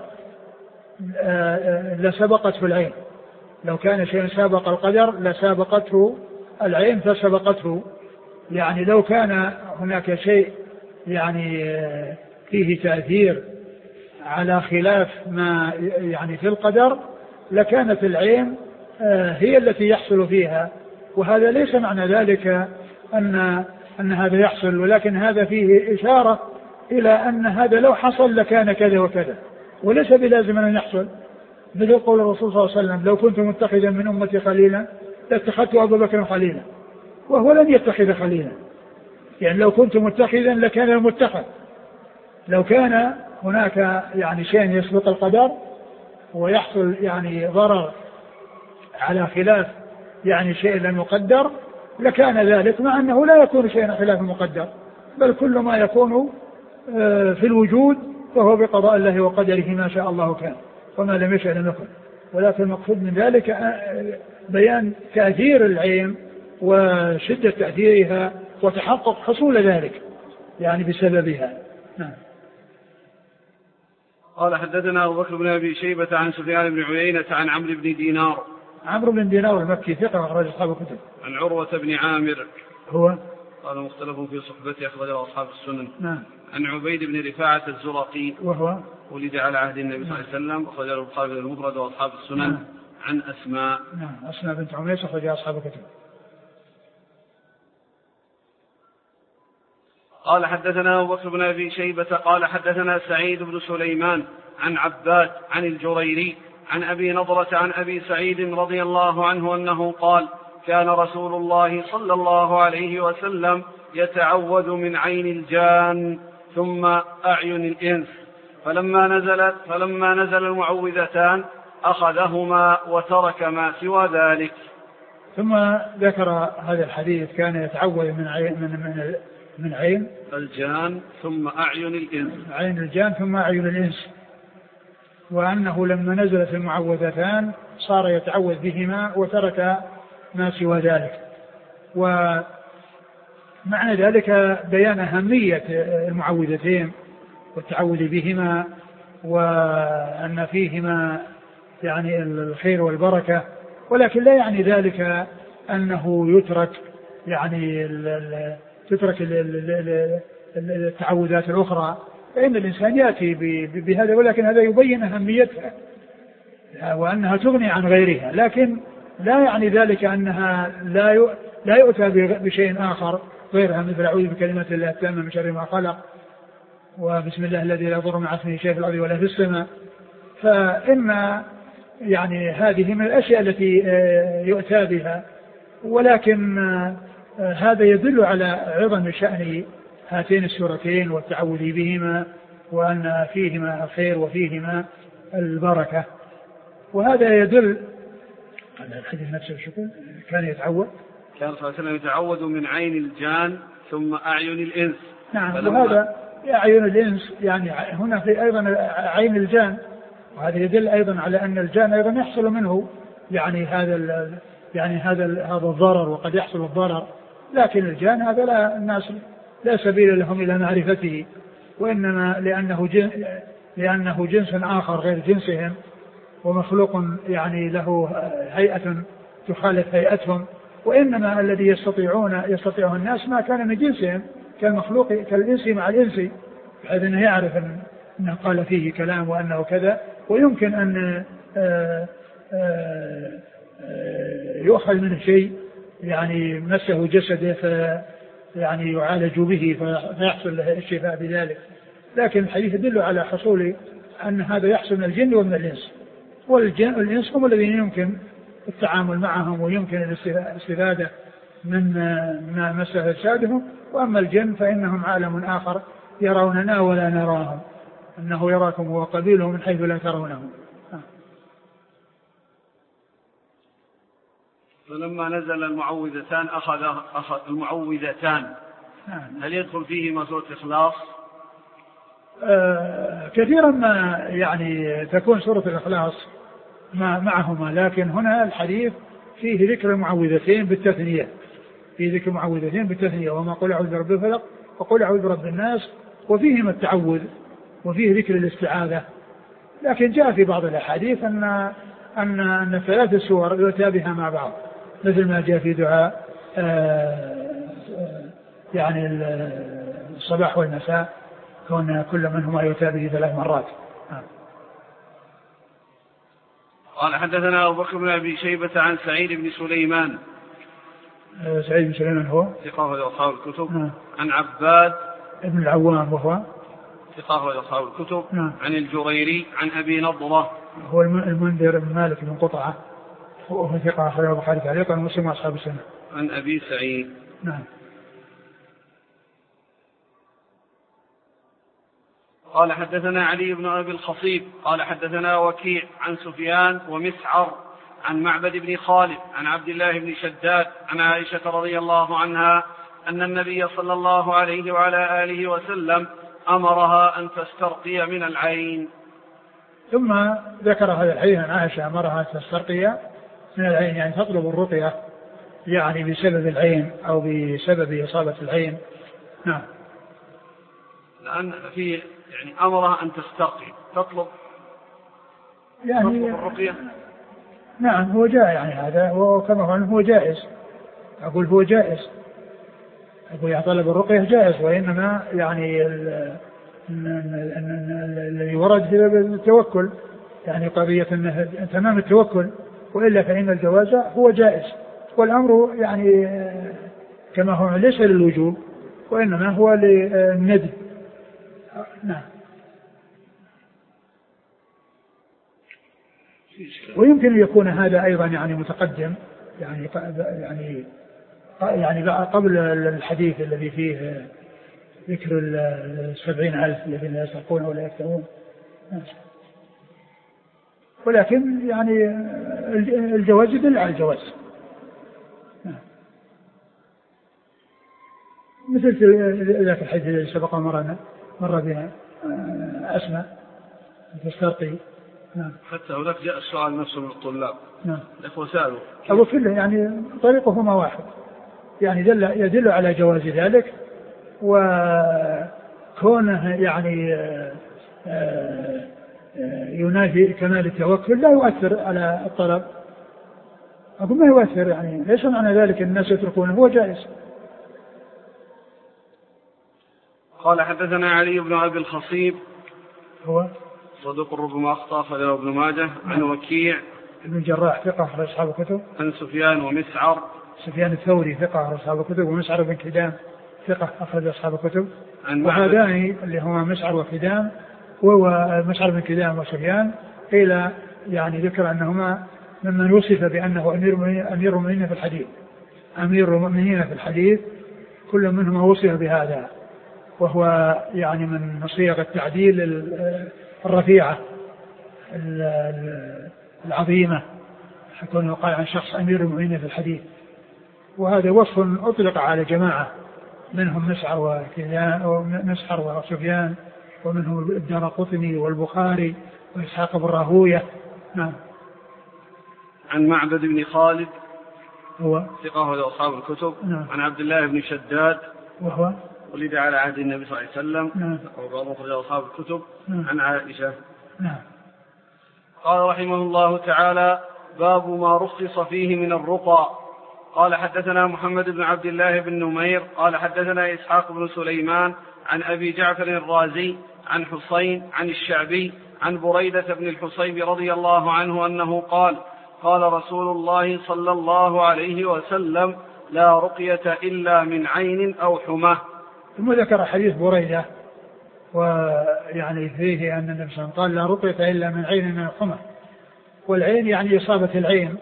لسبقته العين. لو كان شيء سابق القدر لسابقته العين فسبقته. يعني لو كان هناك شيء يعني فيه تأثير على خلاف ما يعني في القدر لكانت العين هي التي يحصل فيها، وهذا ليس معنى ذلك أن هذا يحصل، ولكن هذا فيه إشارة إلى أن هذا لو حصل لكان كذا وكذا، وليس بلازم أن يحصل. مثل قول الرسول صلى الله عليه وسلم: لو كنت متخذا من أمتي خليلا لاتخذت أبا بكر خليلا، وهو لن يتخذ خليلا. يعني لو كنت متخذا لكان المتخذ. لو كان هناك يعني شيء يسبق القدر ويحصل يعني ضرر على خلاف يعني شيء لم يقدر لكان ذلك، مع أنه لا يكون شيئا خلاف المقدر، بل كل ما يكون في الوجود فهو بقضاء الله وقدره، ما شاء الله كان وما لم يشاء لم يكن. ولكن المقصود من ذلك بيان تأثير العين وشدة تأثيرها وتحقق حصول ذلك يعني بسببها. نعم. قال حدثنا أبو بكر بن أبي شيبة عن سفيان بن عيينة عن عمرو بن دينار. عمرو بن دينار المكي ثقة أخرج أصحاب الكتب. عن عروة بن عامر هو قال مختلف في صحبته أخرجه أصحاب السنن. نعم. عن عبيد بن رفاعة الزرقي وهو ولد على عهد النبي صلى الله عليه وسلم، أخرجه البخاري المفرد وأصحاب السنن. نعم. عن أسماء. نعم. أسماء بنت عميس أخرجها أصحاب الكتب. قال حدثنا أبو بكر بن أبي شيبة قال حدثنا سعيد بن سليمان عن عباد عن الجريري عن أبي نضرة عن أبي سعيد رضي الله عنه أنه قال: كان رسول الله صلى الله عليه وسلم يتعوذ من عين الجان ثم أعين الإنس، فلما نزل المعوذتان أخذهما وترك ما سوى ذلك. ثم ذكر هذا الحديث: كان يتعوذ من عين الجان ثم أعين الإنس، عين الجان ثم أعين الإنس، وأنه لما نزلت المعوذتان صار يتعوذ بهما وترك ما سوى ذلك. ومعنى ذلك بيان أهمية المعوذتين والتعوذ بهما، وأن فيهما يعني الخير والبركة، ولكن لا يعني ذلك أنه يترك يعني تترك التعوذات الأخرى، فإن الإنسان يأتي بهذا، ولكن هذا يبين أهميتها وأنها تغني عن غيرها، لكن لا يعني ذلك أنها لا يؤتى بشيء آخر غيرها، مثل أعوذ بكلمات الله التامة من شر ما خلق، وبسم الله الذي لا يضر مع اسمه شيء في الأرض ولا في السماء. فإن يعني هذه من الأشياء التي يؤتى بها، ولكن هذا يدل على عظم شأن هاتين السورتين والتعوذ بهما، وأن فيهما الخير وفيهما البركة. وهذا يدل على الحديث نفسه شكل كان يتعوذ، كان صلى الله عليه وسلم يتعوذ من عين الجان ثم أعين الإنس. نعم، وهذا أعين الإنس يعني هنا في أيضا عين الجان، وهذا يدل أيضا على أن الجان أيضا يحصل منه يعني هذا الضرر، وقد يحصل الضرر، لكن الجان هذا لا الناس لا سبيل لهم إلى معرفته، وإنما لأنه جنس آخر غير جنسهم، ومخلوق يعني له هيئة تخالف هيئتهم، وإنما الذي يستطيعه الناس ما كان من جنسهم كالمخلوق كالإنس مع الإنس، بحيث أنه يعرف أنه قال فيه كلام وأنه كذا، ويمكن أن يؤخذ منه شيء يعني مسه جسده يعني يعالج به فيحصل له الشفاء بذلك. لكن الحديث يدل على حصول أن هذا يحصل من الجن ومن الإنس، والإنس هم الذين يمكن التعامل معهم ويمكن الاستفادة من ما مسه أجسادهم، وأما الجن فإنهم عالم آخر يروننا ولا نراهم، أنه يراكم هو قبيله من حيث لا ترونهم. فلما نزل المعوذتان أخذ المعوذتان، هل يدخل فيه سورة الإخلاص؟ كثيرا ما يعني تكون سورة الإخلاص معهما، لكن هنا الحديث فيه ذكر المعوذتين بالتثنية، فيه ذكر المعوذتين بالتثنية، وما قل أعوذ برب الفلق وقل أعوذ برب الناس، وفيهما التعوذ وفيه ذكر الاستعاذة. لكن جاء في بعض الأحاديث أن 3 سور يؤتى بها مع بعض، مثل ما جاء في دعاء يعني الصباح والمساء، كون كل منهما يؤتى به 3 مرات. قال حدثنا أبو بكر بن أبي شيبة عن سعيد بن سليمان. سعيد بن سليمان هو ثقة أصحاب الكتب. عن عباد ابن العوام وهو ثقة أصحاب الكتب. عن الجريري عن أبي نضرة هو المنذر بن مالك بن قطعة، وهو ثقة أخرجه البخاري تعليقا ومسلم وأصحاب السنة. عن أبي سعيد. نعم. قال حدثنا علي بن أبي الخصيب قال حدثنا وكيع عن سفيان ومسعر عن معبد بن خالد عن عبد الله بن شداد عن عائشة رضي الله عنها أن النبي صلى الله عليه وعلى آله وسلم أمرها أن تسترقي من العين. ثم ذكر هذا الحديث عن عائشة أمرها أن تسترقي من العين، يعني تطلب الرقية يعني بسبب العين أو بسبب إصابة العين. نعم. لأن في يعني أمرها أن تسترقي تطلب الرقية. نعم، هو جاء يعني هذا، وكما هو جائز، أقول هو جائز، أقول طلب الرقية جائز، وإنما يعني الذي ورد في التوكل يعني قضية تمام التوكل، وإلا فإن الجواز هو جائز، والأمر يعني كما هو ليس للوجوب وإنما هو للندب. نعم. ويمكن أن يكون هذا أيضا يعني متقدم يعني قبل الحديث الذي فيه ذكر 70,000 الذين يسرقون ولا يكتمون، ولكن يعني الجواز يدل على الجواز. مثل ذاك الحديث الذي سبق مر بنا أسماء تسترقي. نعم. حتى هناك جاء السؤال نفسه من الطلاب. نعم. الإخوة سألوا. أبو كله يعني طريقهما واحد، يعني يدل على جواز ذلك، وكونه يعني ينافي كمال التوكل لا يؤثر على الطلب. أقول ما يؤثر، يعني ليس معنى ذلك الناس يتركونه، هو جائز. قال حدثنا علي بن أبي الخصيب هو صدوق ربما أخطأ أخرجه ابن ماجه. عن وكيع ابن الجراح ثقة أخرج أصحاب الكتب. عن سفيان ومسعر سفيان الثوري ثقة أخرج أصحاب الكتب، ومسعر بن كدام ثقة أخرج أصحاب الكتب. وهذان اللي هما مسعر وكدام، وهو مسعر بن كدام وسفيان، قيل يعني ذكر أنهما ممن وصف بأنه أمير المؤمنين في الحديث، أمير المؤمنين في الحديث، كل منهما وصف بهذا، وهو يعني من صيغ التعديل الرفيعة العظيمة، يكون يقال عن شخص أمير المؤمنين في الحديث. وهذا وصف أطلق على جماعة، منهم مسعر وسفيان، ومنهم الدارقطني والبخاري وإسحاق بن راهوية. نعم. عن معبد بن خالد هو ثقة أخرج أصحاب الكتب. نعم. عن عبد الله بن شداد وهو ولد على عهد النبي صلى الله عليه وسلم. نعم. أخرج أصحاب الكتب. نعم. عن عائشة. نعم. قال رحمه الله تعالى: باب ما رخص فيه من الرقى. قال حدثنا محمد بن عبد الله بن نمير قال حدثنا إسحاق بن سليمان عن أبي جعفر الرازي عن حسين عن الشعبي عن بريدة بن الحصيب رضي الله عنه أنه قال: قال رسول الله صلى الله عليه وسلم: لا رقية إلا من عين أو حمى. ثم ذكر حديث بريدة، ويعني فيه أن النبي صلى الله عليه وسلم قال: لا رقية إلا من عين أو حمى. والعين يعني إصابة العين،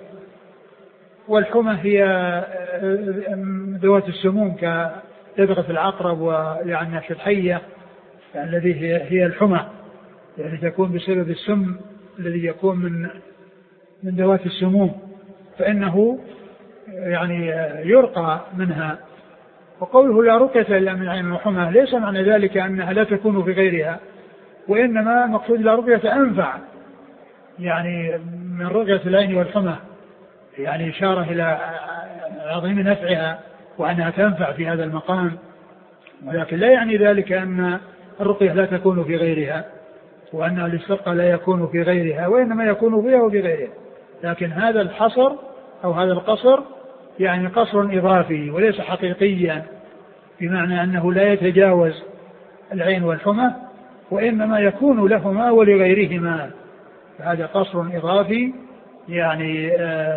والحمى هي ذوات السموم كدبغة العقرب ويعني في الحية، يعني الذي هي الحمى، يعني تكون بسبب السم الذي يكون من ذوات السموم، فإنه يعني يرقى منها. وقوله لا رقية إلا من عين وحمى ليس معنى ذلك أنها لا تكون في غيرها، وإنما مقصود لا رقية أنفع، يعني من رقية العين والحمى، يعني إشارة إلى عظيم نفعها وأنها تنفع في هذا المقام، ولكن لا يعني ذلك أن الرقية لا تكون في غيرها، وأن الاسترقاء لا يكون في غيرها، وإنما يكون فيها وفي غيرها. لكن هذا الحصر أو هذا القصر يعني قصر إضافي وليس حقيقيا، بمعنى أنه لا يتجاوز العين والحمى، وإنما يكون لهما ولغيرهما. هذا قصر إضافي يعني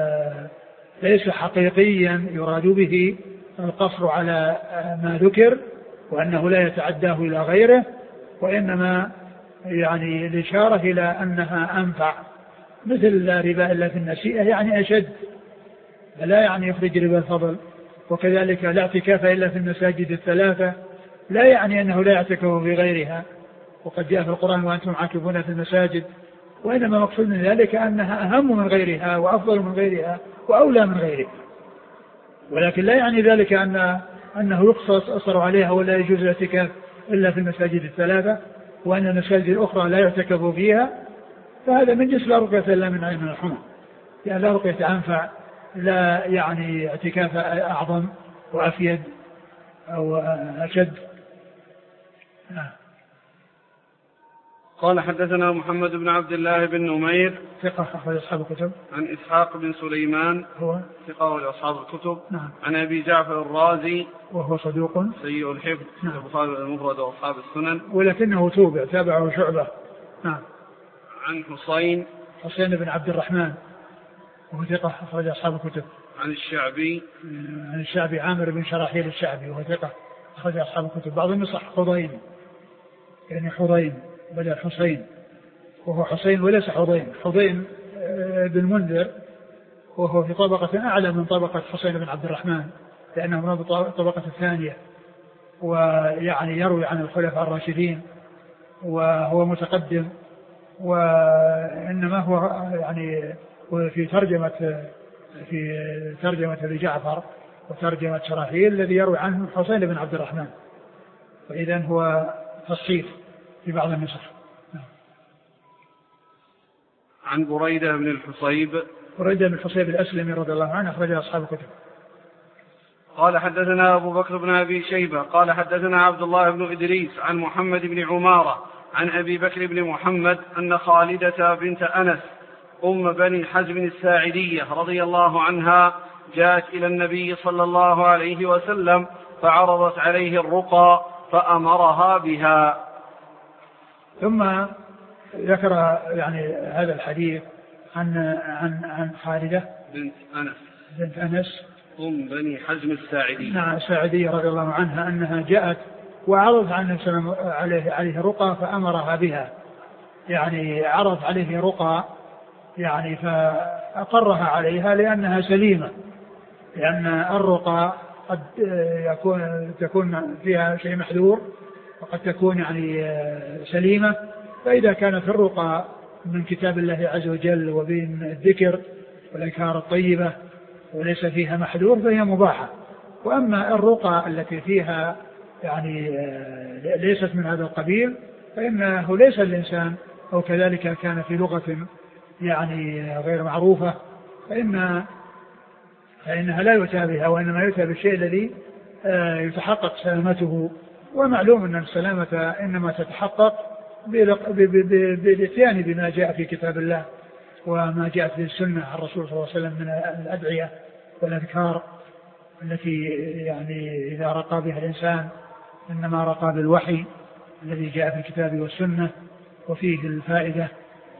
ليس حقيقيا يراد به القصر على ما ذكر، وأنه لا يتعداه إلى غيره، وإنما يعني الإشارة إلى أنها أنفع، مثل ربا إلا في النسيئة يعني أشد، لا يعني يخرج ربا الفضل. وكذلك لا اعتكاف إلا في المساجد الثلاثة، لا يعني أنه لا يعتكف في غيرها، وقد جاء في القرآن وأنتم عاكفون في المساجد، وإنما مقصود من ذلك أنها أهم من غيرها وأفضل من غيرها وأولى من غيرها، ولكن لا يعني ذلك أنه يقصر عليها ولا يجوز الاعتكاف إلا في المساجد الثلاثة، وأن المساجد الأخرى لا يعتكف فيها. فهذا من جنس لا رقية إلا من عين الحمى، يعني لا رقية أنفع، لا يعني اعتكاف أعظم وأفيد أو أشد. قال حدثنا محمد بن عبد الله بن نمير ثقة أخرج أصحاب الكتب. عن إسحاق بن سليمان هو ثقة لأصحاب الكتب. نعم. عن أبي جعفر الرازي وهو صدوق سيء الحفظ. نعم. البخاري المفرد وأصحاب السنن، ولكنه تابعه شعبة. نعم. عن حسين بن عبد الرحمن وهو ثقة أخرج أصحاب الكتب. عن الشعبي عامر بن شراحيل الشعبي وهو ثقة أخرج أصحاب الكتب. بعض النسخ حضين، يعني حضين بدل حسين، وهو حسين وليس حضين بن منذر، وهو في طبقة أعلى من طبقة حسين بن عبد الرحمن، لأنه من الطبقة الثانية، ويعني يروي عن الخلفاء الراشدين، وهو متقدم، وإنما هو يعني في ترجمة أبي جعفر وترجمة شراحيل الذي يروي عنه حسين بن عبد الرحمن، وإذن هو تصحيف في بعض النسخ. عن بريدة بن الحصيب. بريدة بن الحصيب الأسلمي رضي الله عنه أخرجه أصحاب الكتب. قال حدثنا أبو بكر بن أبي شيبة قال حدثنا عبد الله بن إدريس عن محمد بن عمارة عن أبي بكر بن محمد أن خالدة بنت أنس أم بني حزم الساعدية رضي الله عنها جاءت إلى النبي صلى الله عليه وسلم فعرضت عليه الرقى فأمرها بها. ثم ذكر يعني هذا الحديث عن خالدة بنت أنس أم بني حزم الساعدية. نعم الساعدية رضي الله عنها أنها جاءت وعرضت عليه رقى فأمرها بها، يعني عرض عليه رقى يعني فأقرها عليها لأنها سليمة، لأن الرقى قد تكون فيها شيء محذور وقد تكون يعني سليمة، فإذا كانت الرقى من كتاب الله عز وجل وبين الذكر والأذكار الطيبة وليس فيها محذور فهي مباحة. وأما الرقى التي فيها يعني ليست من هذا القبيل فإنه ليس الإنسان أو كذلك كان في لغة يعني غير معروفة فإنها لا يؤتى بها، وإنما يؤتى بالشيء الذي يتحقق سلامته. ومعلوم أن السلامة إنما تتحقق بالاتيان بما جاء في كتاب الله وما جاءت في السنة عن الرسول صلى الله عليه وسلم من الأدعية والأذكار التي يعني إذا رقى بها الإنسان إنما رقى بالوحي الذي جاء في الكتاب والسنة وفيه الفائدة.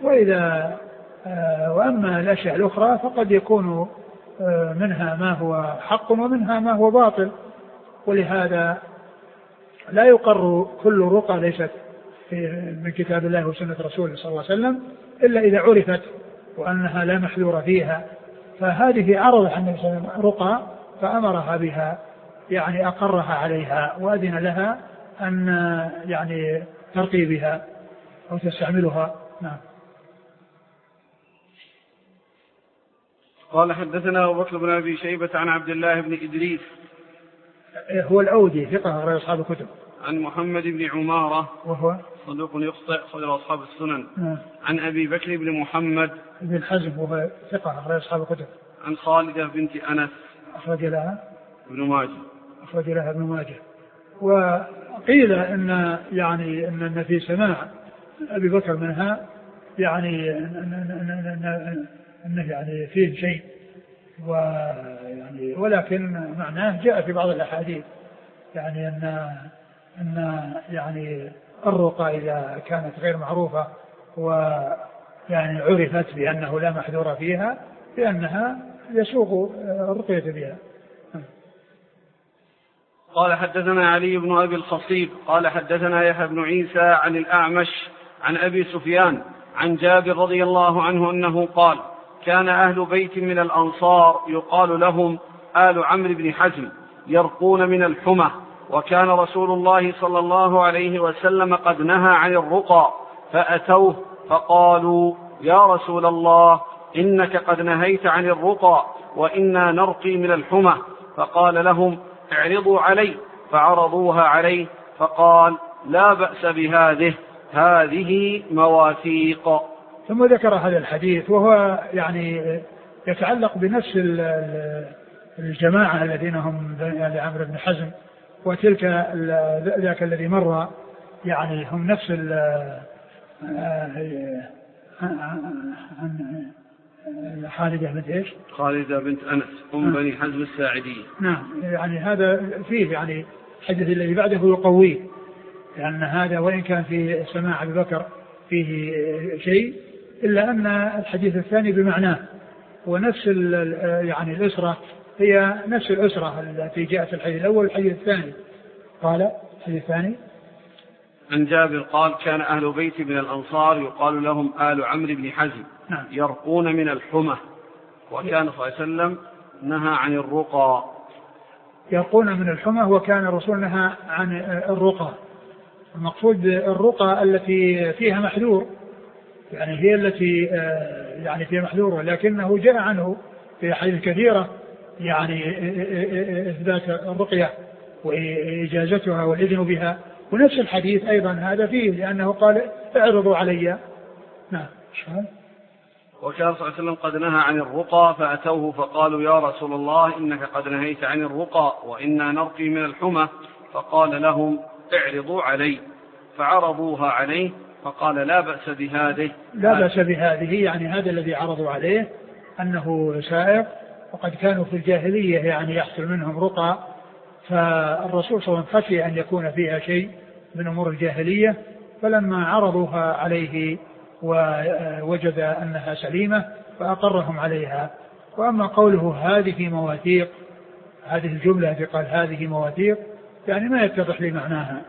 وأما الأشياء الأخرى فقد يكون منها ما هو حق ومنها ما هو باطل، ولهذا لا يقر كل رقى ليست من كتاب الله وسنة رسوله صلى الله عليه وسلم إلا إذا عرفت وأنها لا محذور فيها. فهذه عرض عن رقى فأمرها بها، يعني أقرها عليها وأذن لها أن يعني ترقي بها أو تستعملها. نعم. قال حدثنا أبو بكر بن أبي شيبة عن عبد الله بن إدريس هو الأودي ثقة غير أصحاب الكتب. عن محمد بن عمارة وهو صدوق يخطئ خرج أصحاب السنن. عن أبي بكر بن محمد بن حزم وهو ثقة غير أصحاب الكتب. عن خالدة بنت أنس أخرج لها ابن ماجه. وقيل إن يعني أن في سماع أبي بكر منها يعني أنه يعني فيه شيء، ويعني ولكن معناه جاء في بعض الأحاديث يعني أن يعني الرقى إذا كانت غير معروفة ويعني عرفت بأنه لا محذور فيها لأنها يسوق الرقية بها. قال حدثنا علي بن أبي الخصيب قال حدثنا يحيى بن عيسى عن الأعمش عن أبي سفيان عن جابر رضي الله عنه أنه قال كان أهل بيت من الأنصار يقال لهم آل عمرو بن حزم يرقون من الحمى، وكان رسول الله صلى الله عليه وسلم قد نهى عن الرقى، فأتوه فقالوا يا رسول الله إنك قد نهيت عن الرقى وإنا نرقي من الحمى، فقال لهم اعرضوا علي، فعرضوها عليه فقال لا بأس بهذه، هذه مواثيق. ثم ذكر هذا الحديث وهو يعني يتعلق بنفس الجماعة الذين هم آل عمرو بن حزم، وتلك ذاك الذي مر يعني هم نفس خالدة بنت إيش؟ خالدة بنت أنس أم بني حزم الساعدية. نعم، يعني هذا فيه يعني الحديث الذي بعده يقويه، لأن هذا وإن كان في سماع أبي بكر فيه شيء إلا أن الحديث الثاني بمعناه، ونفس يعني الأسرة هي نفس الأسرة التي جاءت في الحديث الأول والحديث الثاني. قال الحديث الثاني عن جابر قال كان أهل بيت من الأنصار يقال لهم آل عمرو بن حزم يرقون من الحمى، وكان صلى الله عليه وسلم نهى عن الرقى. يرقون من الحمى، وكان الرسول نهى عن الرقى. المقصود الرقى التي فيها محذور، يعني هي التي يعني فيها محذور، لكنه جاء عنه في أحاديث كثيرة يعني إثبات الرقية وإجازتها والإذن بها. ونفس الحديث أيضا هذا فيه لأنه قال اعرضوا علي. نعم. وكان صلى الله عليه وسلم قد نهى عن الرقى فأتوه فقالوا يا رسول الله إنك قد نهيت عن الرقى وإنا نرقي من الحمى، فقال لهم اعرضوا علي، فعرضوها عليه فقال لا بأس بهذه. لا بأس بهذه يعني هذا الذي عرضوا عليه أنه سائق، وقد كانوا في الجاهلية يعني يحصل منهم رقى، فالرسول صلى الله عليه وسلم خشي أن يكون فيها شيء من أمور الجاهلية، فلما عرضوها عليه ووجد أنها سليمة فأقرهم عليها. وأما قوله هذه مواثيق، هذه الجملة التي قال هذه مواثيق يعني ما يتضح لي معناها.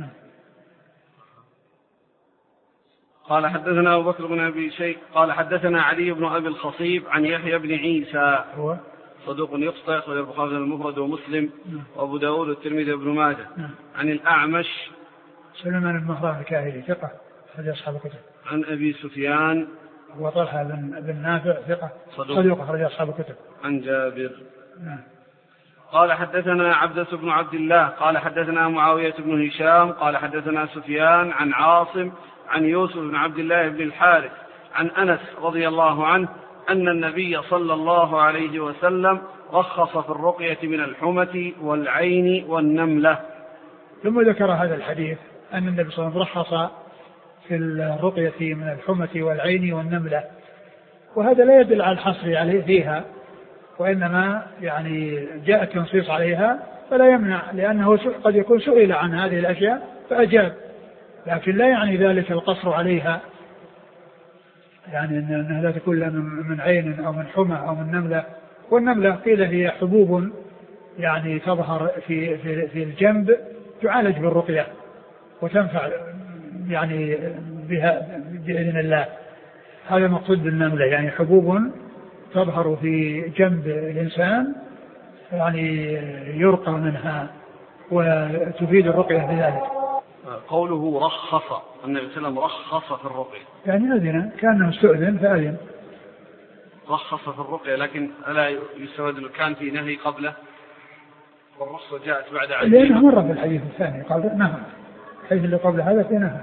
قال حدثنا أبو بكر بن أبي شيخ قال حدثنا علي بن أبي الخصيب عن يحيى بن عيسى هو صدوق يخطئ أخرجه البخاري المفرد ومسلم وأبو داود والترمذي وابن ماجه عن الأعمش سليمان بن مهران الكاهلي ثقة أخرج أصحاب الكتب. عن أبي سفيان وطلحة بن نافع ثقة صدوق أخرج أصحاب الكتب. عن جابر. قال حدثنا عبدة بن عبد الله قال حدثنا معاوية بن هشام قال حدثنا سفيان عن عاصم عن يوسف بن عبد الله بن الحارث عن أنس رضي الله عنه أن النبي صلى الله عليه وسلم رخص في الرقية من الحمة والعين والنملة. ثم ذكر هذا الحديث أن النبي صلى الله عليه وسلم رخص في الرقية من الحمة والعين والنملة، وهذا لا يدل على الحصر عليه فيها، وإنما يعني جاء التنصيص عليها فلا يمنع، لأنه قد يكون سئل عن هذه الأشياء فأجاب، لكن لا يعني ذلك القصر عليها، يعني أنها لا تكون من عين أو من حمى أو من نملة. والنملة قيل هي حبوب يعني تظهر في الجنب تعالج بالرقية وتنفع يعني بها بإذن الله. هذا مقصود بالنملة، يعني حبوب تظهر في جنب الإنسان يعني يرقى منها وتفيد الرقية بذلك. قوله رخص، النبي صلى الله عليه وسلم رخص في الرقية يعني أذن، كأنه استؤذن فأذن. رخص في الرقية، لكن ألا يستفاد كان في نهي قبله والرخصة جاءت بعد عدد؟ لأنه مرة في الحديث الثاني قال نهى، الحديث اللي قبل هذا في نهى.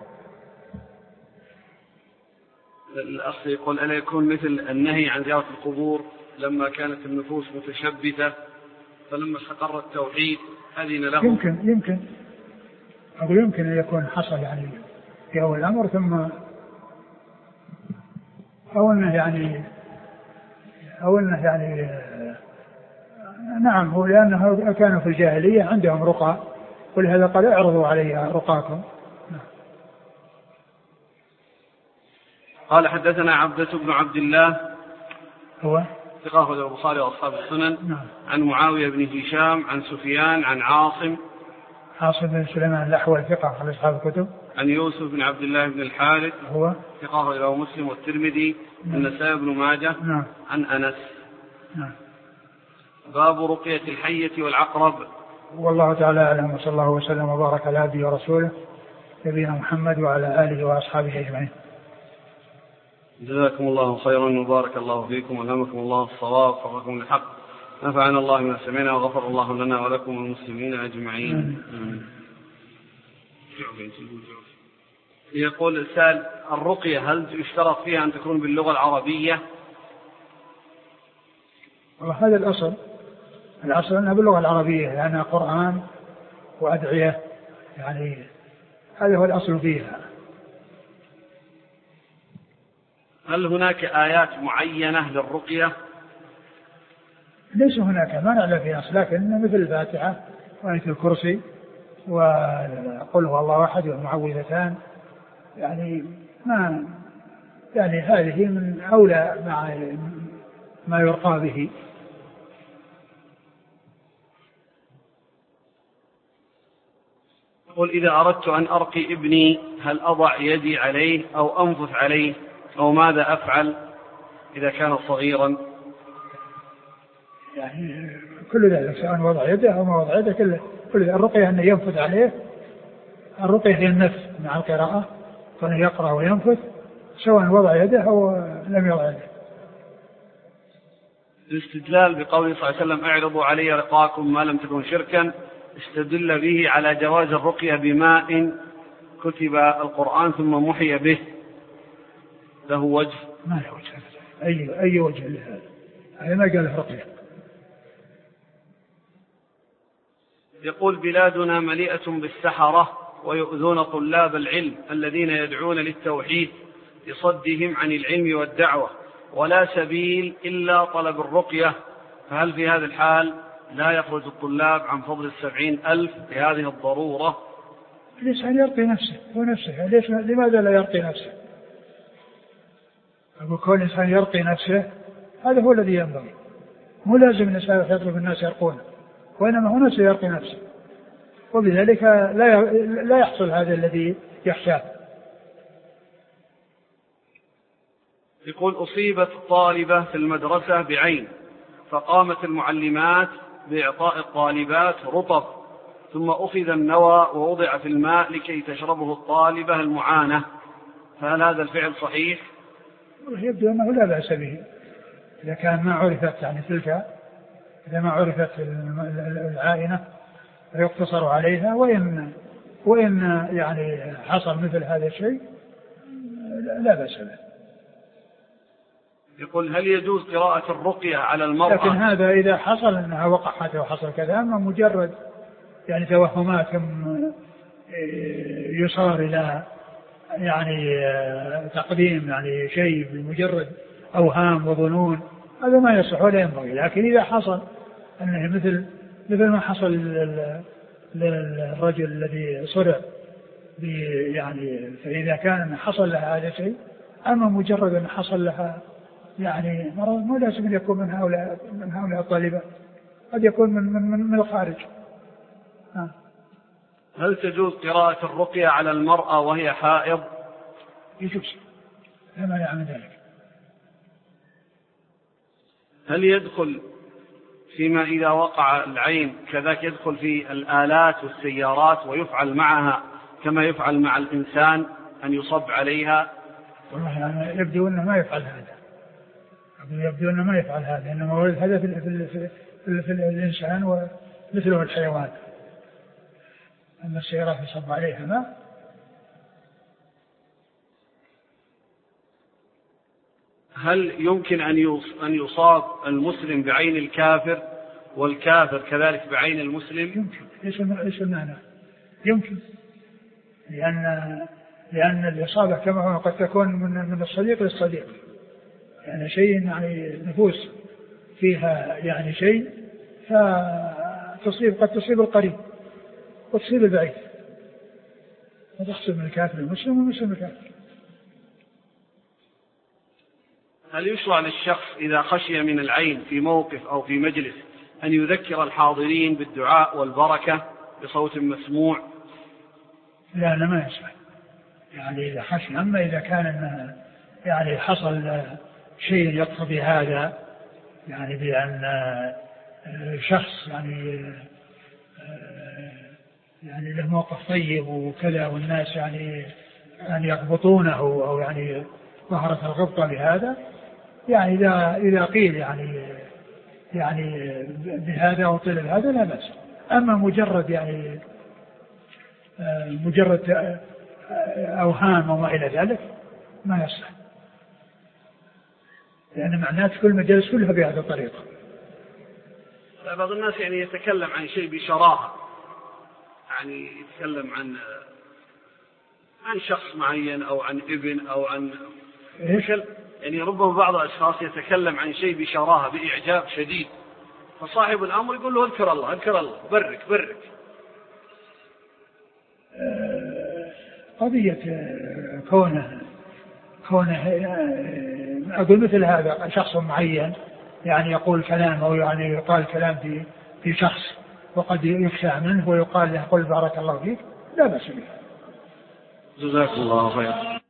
الأخ يقول ألا يكون مثل النهي عن زيارة القبور لما كانت النفوس متشبثة فلما استقر التوحيد أذن له؟ يمكن أقول يمكن أن يكون حصل يعني في أول الأمر ثم أو أنه يعني نعم، هو لأنه كانوا في الجاهلية عندهم رقى، ولهذا قال اعرضوا علي رقاكم. قال حدثنا عبدة بن عبد الله هو ثقة أخرجه البخاري وأصحاب السنن. عن معاوية بن هشام عن سفيان عن عاصم بن سليمان الأحول ثقة أخرج أصحاب الكتب. عن يوسف بن عبد الله بن الحارث هو ثقة أخرجه مسلم والترمذي والنسائي بن ماجه. عن أنس. باب رقية الحية والعقرب. والله تعالى أعلم، وصلى الله وسلم وبارك على عبده ورسوله نبينا محمد وعلى آله وأصحابه أجمعين. جزاكم الله خيرا وبارك الله فيكم وألهمكم الله الصواب ووفقكم للحق، نفعنا الله ما سمعنا وغفر الله لنا ولكم والمسلمين أجمعين. يقول السائل الرقية هل يشترط فيها أن تكون باللغة العربية؟ هذا الأصل أنها باللغة العربية لأنها قرآن وأدعية، يعني هذا هو الأصل فيها. هل هناك آيات معينة للرقية؟ ليس هناك، ما نعلم في أصل، لكن مثل الفاتحة وآية الكرسي وقل هو الله أحد والمعوذتان، يعني ما يعني هذه من أولى ما يرقى به. قل إذا أردت أن أرقي ابني هل أضع يدي عليه أو أنفث عليه أو ماذا أفعل إذا كان صغيرا؟ يعني كل ذلك سواء وضع يده أو ما وضع يده كل الرقية أنه ينفث عليه. الرقية هي النفث مع القراءة، فأنه يقرأ وينفث سواء وضع يده أو لم يضع يده. الاستدلال بقوله صلى الله عليه وسلم اعرضوا علي رقاكم ما لم تكن شركا، استدل به على جواز الرقية بماء كتب القرآن ثم محي به، له وجه؟ ما له وجه، أي وجه لهذا؟ هذا ما قال رقية. يقول بلادنا مليئة بالسحرة ويؤذون طلاب العلم الذين يدعون للتوحيد لصدهم عن العلم والدعوة، ولا سبيل إلا طلب الرقية، فهل في هذا الحال لا يخرج الطلاب عن فضل 70,000 بهذه الضرورة؟ الإنسان يرقي نفسه هو نفسه، لماذا لا يرقي نفسه؟ أقول كل إنسان يرقي نفسه هذا هو الذي ينبغي، مو لازم الإنسان يطلب الناس يرقونه، وإنما هو نفسه يرقي نفسه، وبذلك لا يحصل هذا الذي يخشاه. يقول أصيبت طالبة في المدرسة بعين، فقامت المعلمات بإعطاء الطالبات رطب، ثم أخذ النوى ووضع في الماء لكي تشربه الطالبة المعانة، فهل هذا الفعل صحيح؟ يبدو أنه لا بأس به إذا كان ما عرفت يعني تلك، إذا ما عرفت العائنة فيقتصر عليها، وإن يعني حصل مثل هذا الشيء لا بأس به. يقول هل يجوز قراءة الرقية على المرأة؟ لكن هذا إذا حصل أنها وقعت وحصل كذا، أما مجرد يعني توهمات يصار إلى يعني تقديم يعني شيء بمجرد أوهام وظنون، هذا ما يصح ولا ينبغي. لكن إذا حصل أنه مثل ما حصل للرجل الذي صرع يعني، فإذا كان حصل لها هذا الشيء، أما مجرد أن حصل لها يعني مرض، مو لازم أن يكون من هؤلاء الطالبات، قد يكون من الخارج. هل تجوز قراءة الرقية على المرأة وهي حائض؟ يجوز، لا مانع من ذلك. هل يدخل فيما إذا وقع العين كذاك يدخل في الآلات والسيارات ويفعل معها كما يفعل مع الإنسان أن يصب عليها؟ والله يعني يبدو أنه ما يفعل هذا، إنما هو هذا في الإنسان ومثله الحيوان، أن السيارات يصب عليها ماء. هل يمكن أن يصاب المسلم بعين الكافر والكافر كذلك بعين المسلم؟ يمكن. إيش المعنى؟ يمكن، لأن الإصابة كما هو قد تكون من الصديق للصديق، يعني شيء يعني نفوس فيها يعني شيء قد تصيب القريب وتصيب البعيد، وتحصل من الكافر المسلم والمسلم الكافر. هل يشرع للشخص إذا خشي من العين في موقف أو في مجلس أن يذكر الحاضرين بالدعاء والبركة بصوت مسموع؟ لا ما يشرع، يعني إذا خشي. أما إذا كان يعني حصل شيء يقتضي هذا، يعني بأن شخص يعني له موقف طيب وكذا، والناس يعني يقبطونه أو يعني ظهرت الغبطة بهذا، يعني إذا قيل يعني بهذا أو طلب هذا لا بأس. أما مجرد أوهام وما إلى ذلك ما يصح، لأن معناه كل مجالس كلها بهذه الطريقة. بعض الناس يعني يتكلم عن شيء بشراهة، يعني يتكلم عن شخص معين أو عن ابن أو عن يعني ربما بعض الأشخاص يتكلم عن شيء بشراهة بإعجاب شديد، فصاحب الأمر يقول له اذكر الله برك. قضية كونه أقول مثل هذا شخص معين يعني يقول كلام أو يعني يقال كلام في شخص وقد يخشى منه ويقال له قل بارك الله فيك، لا بأس به. جزاك الله خير.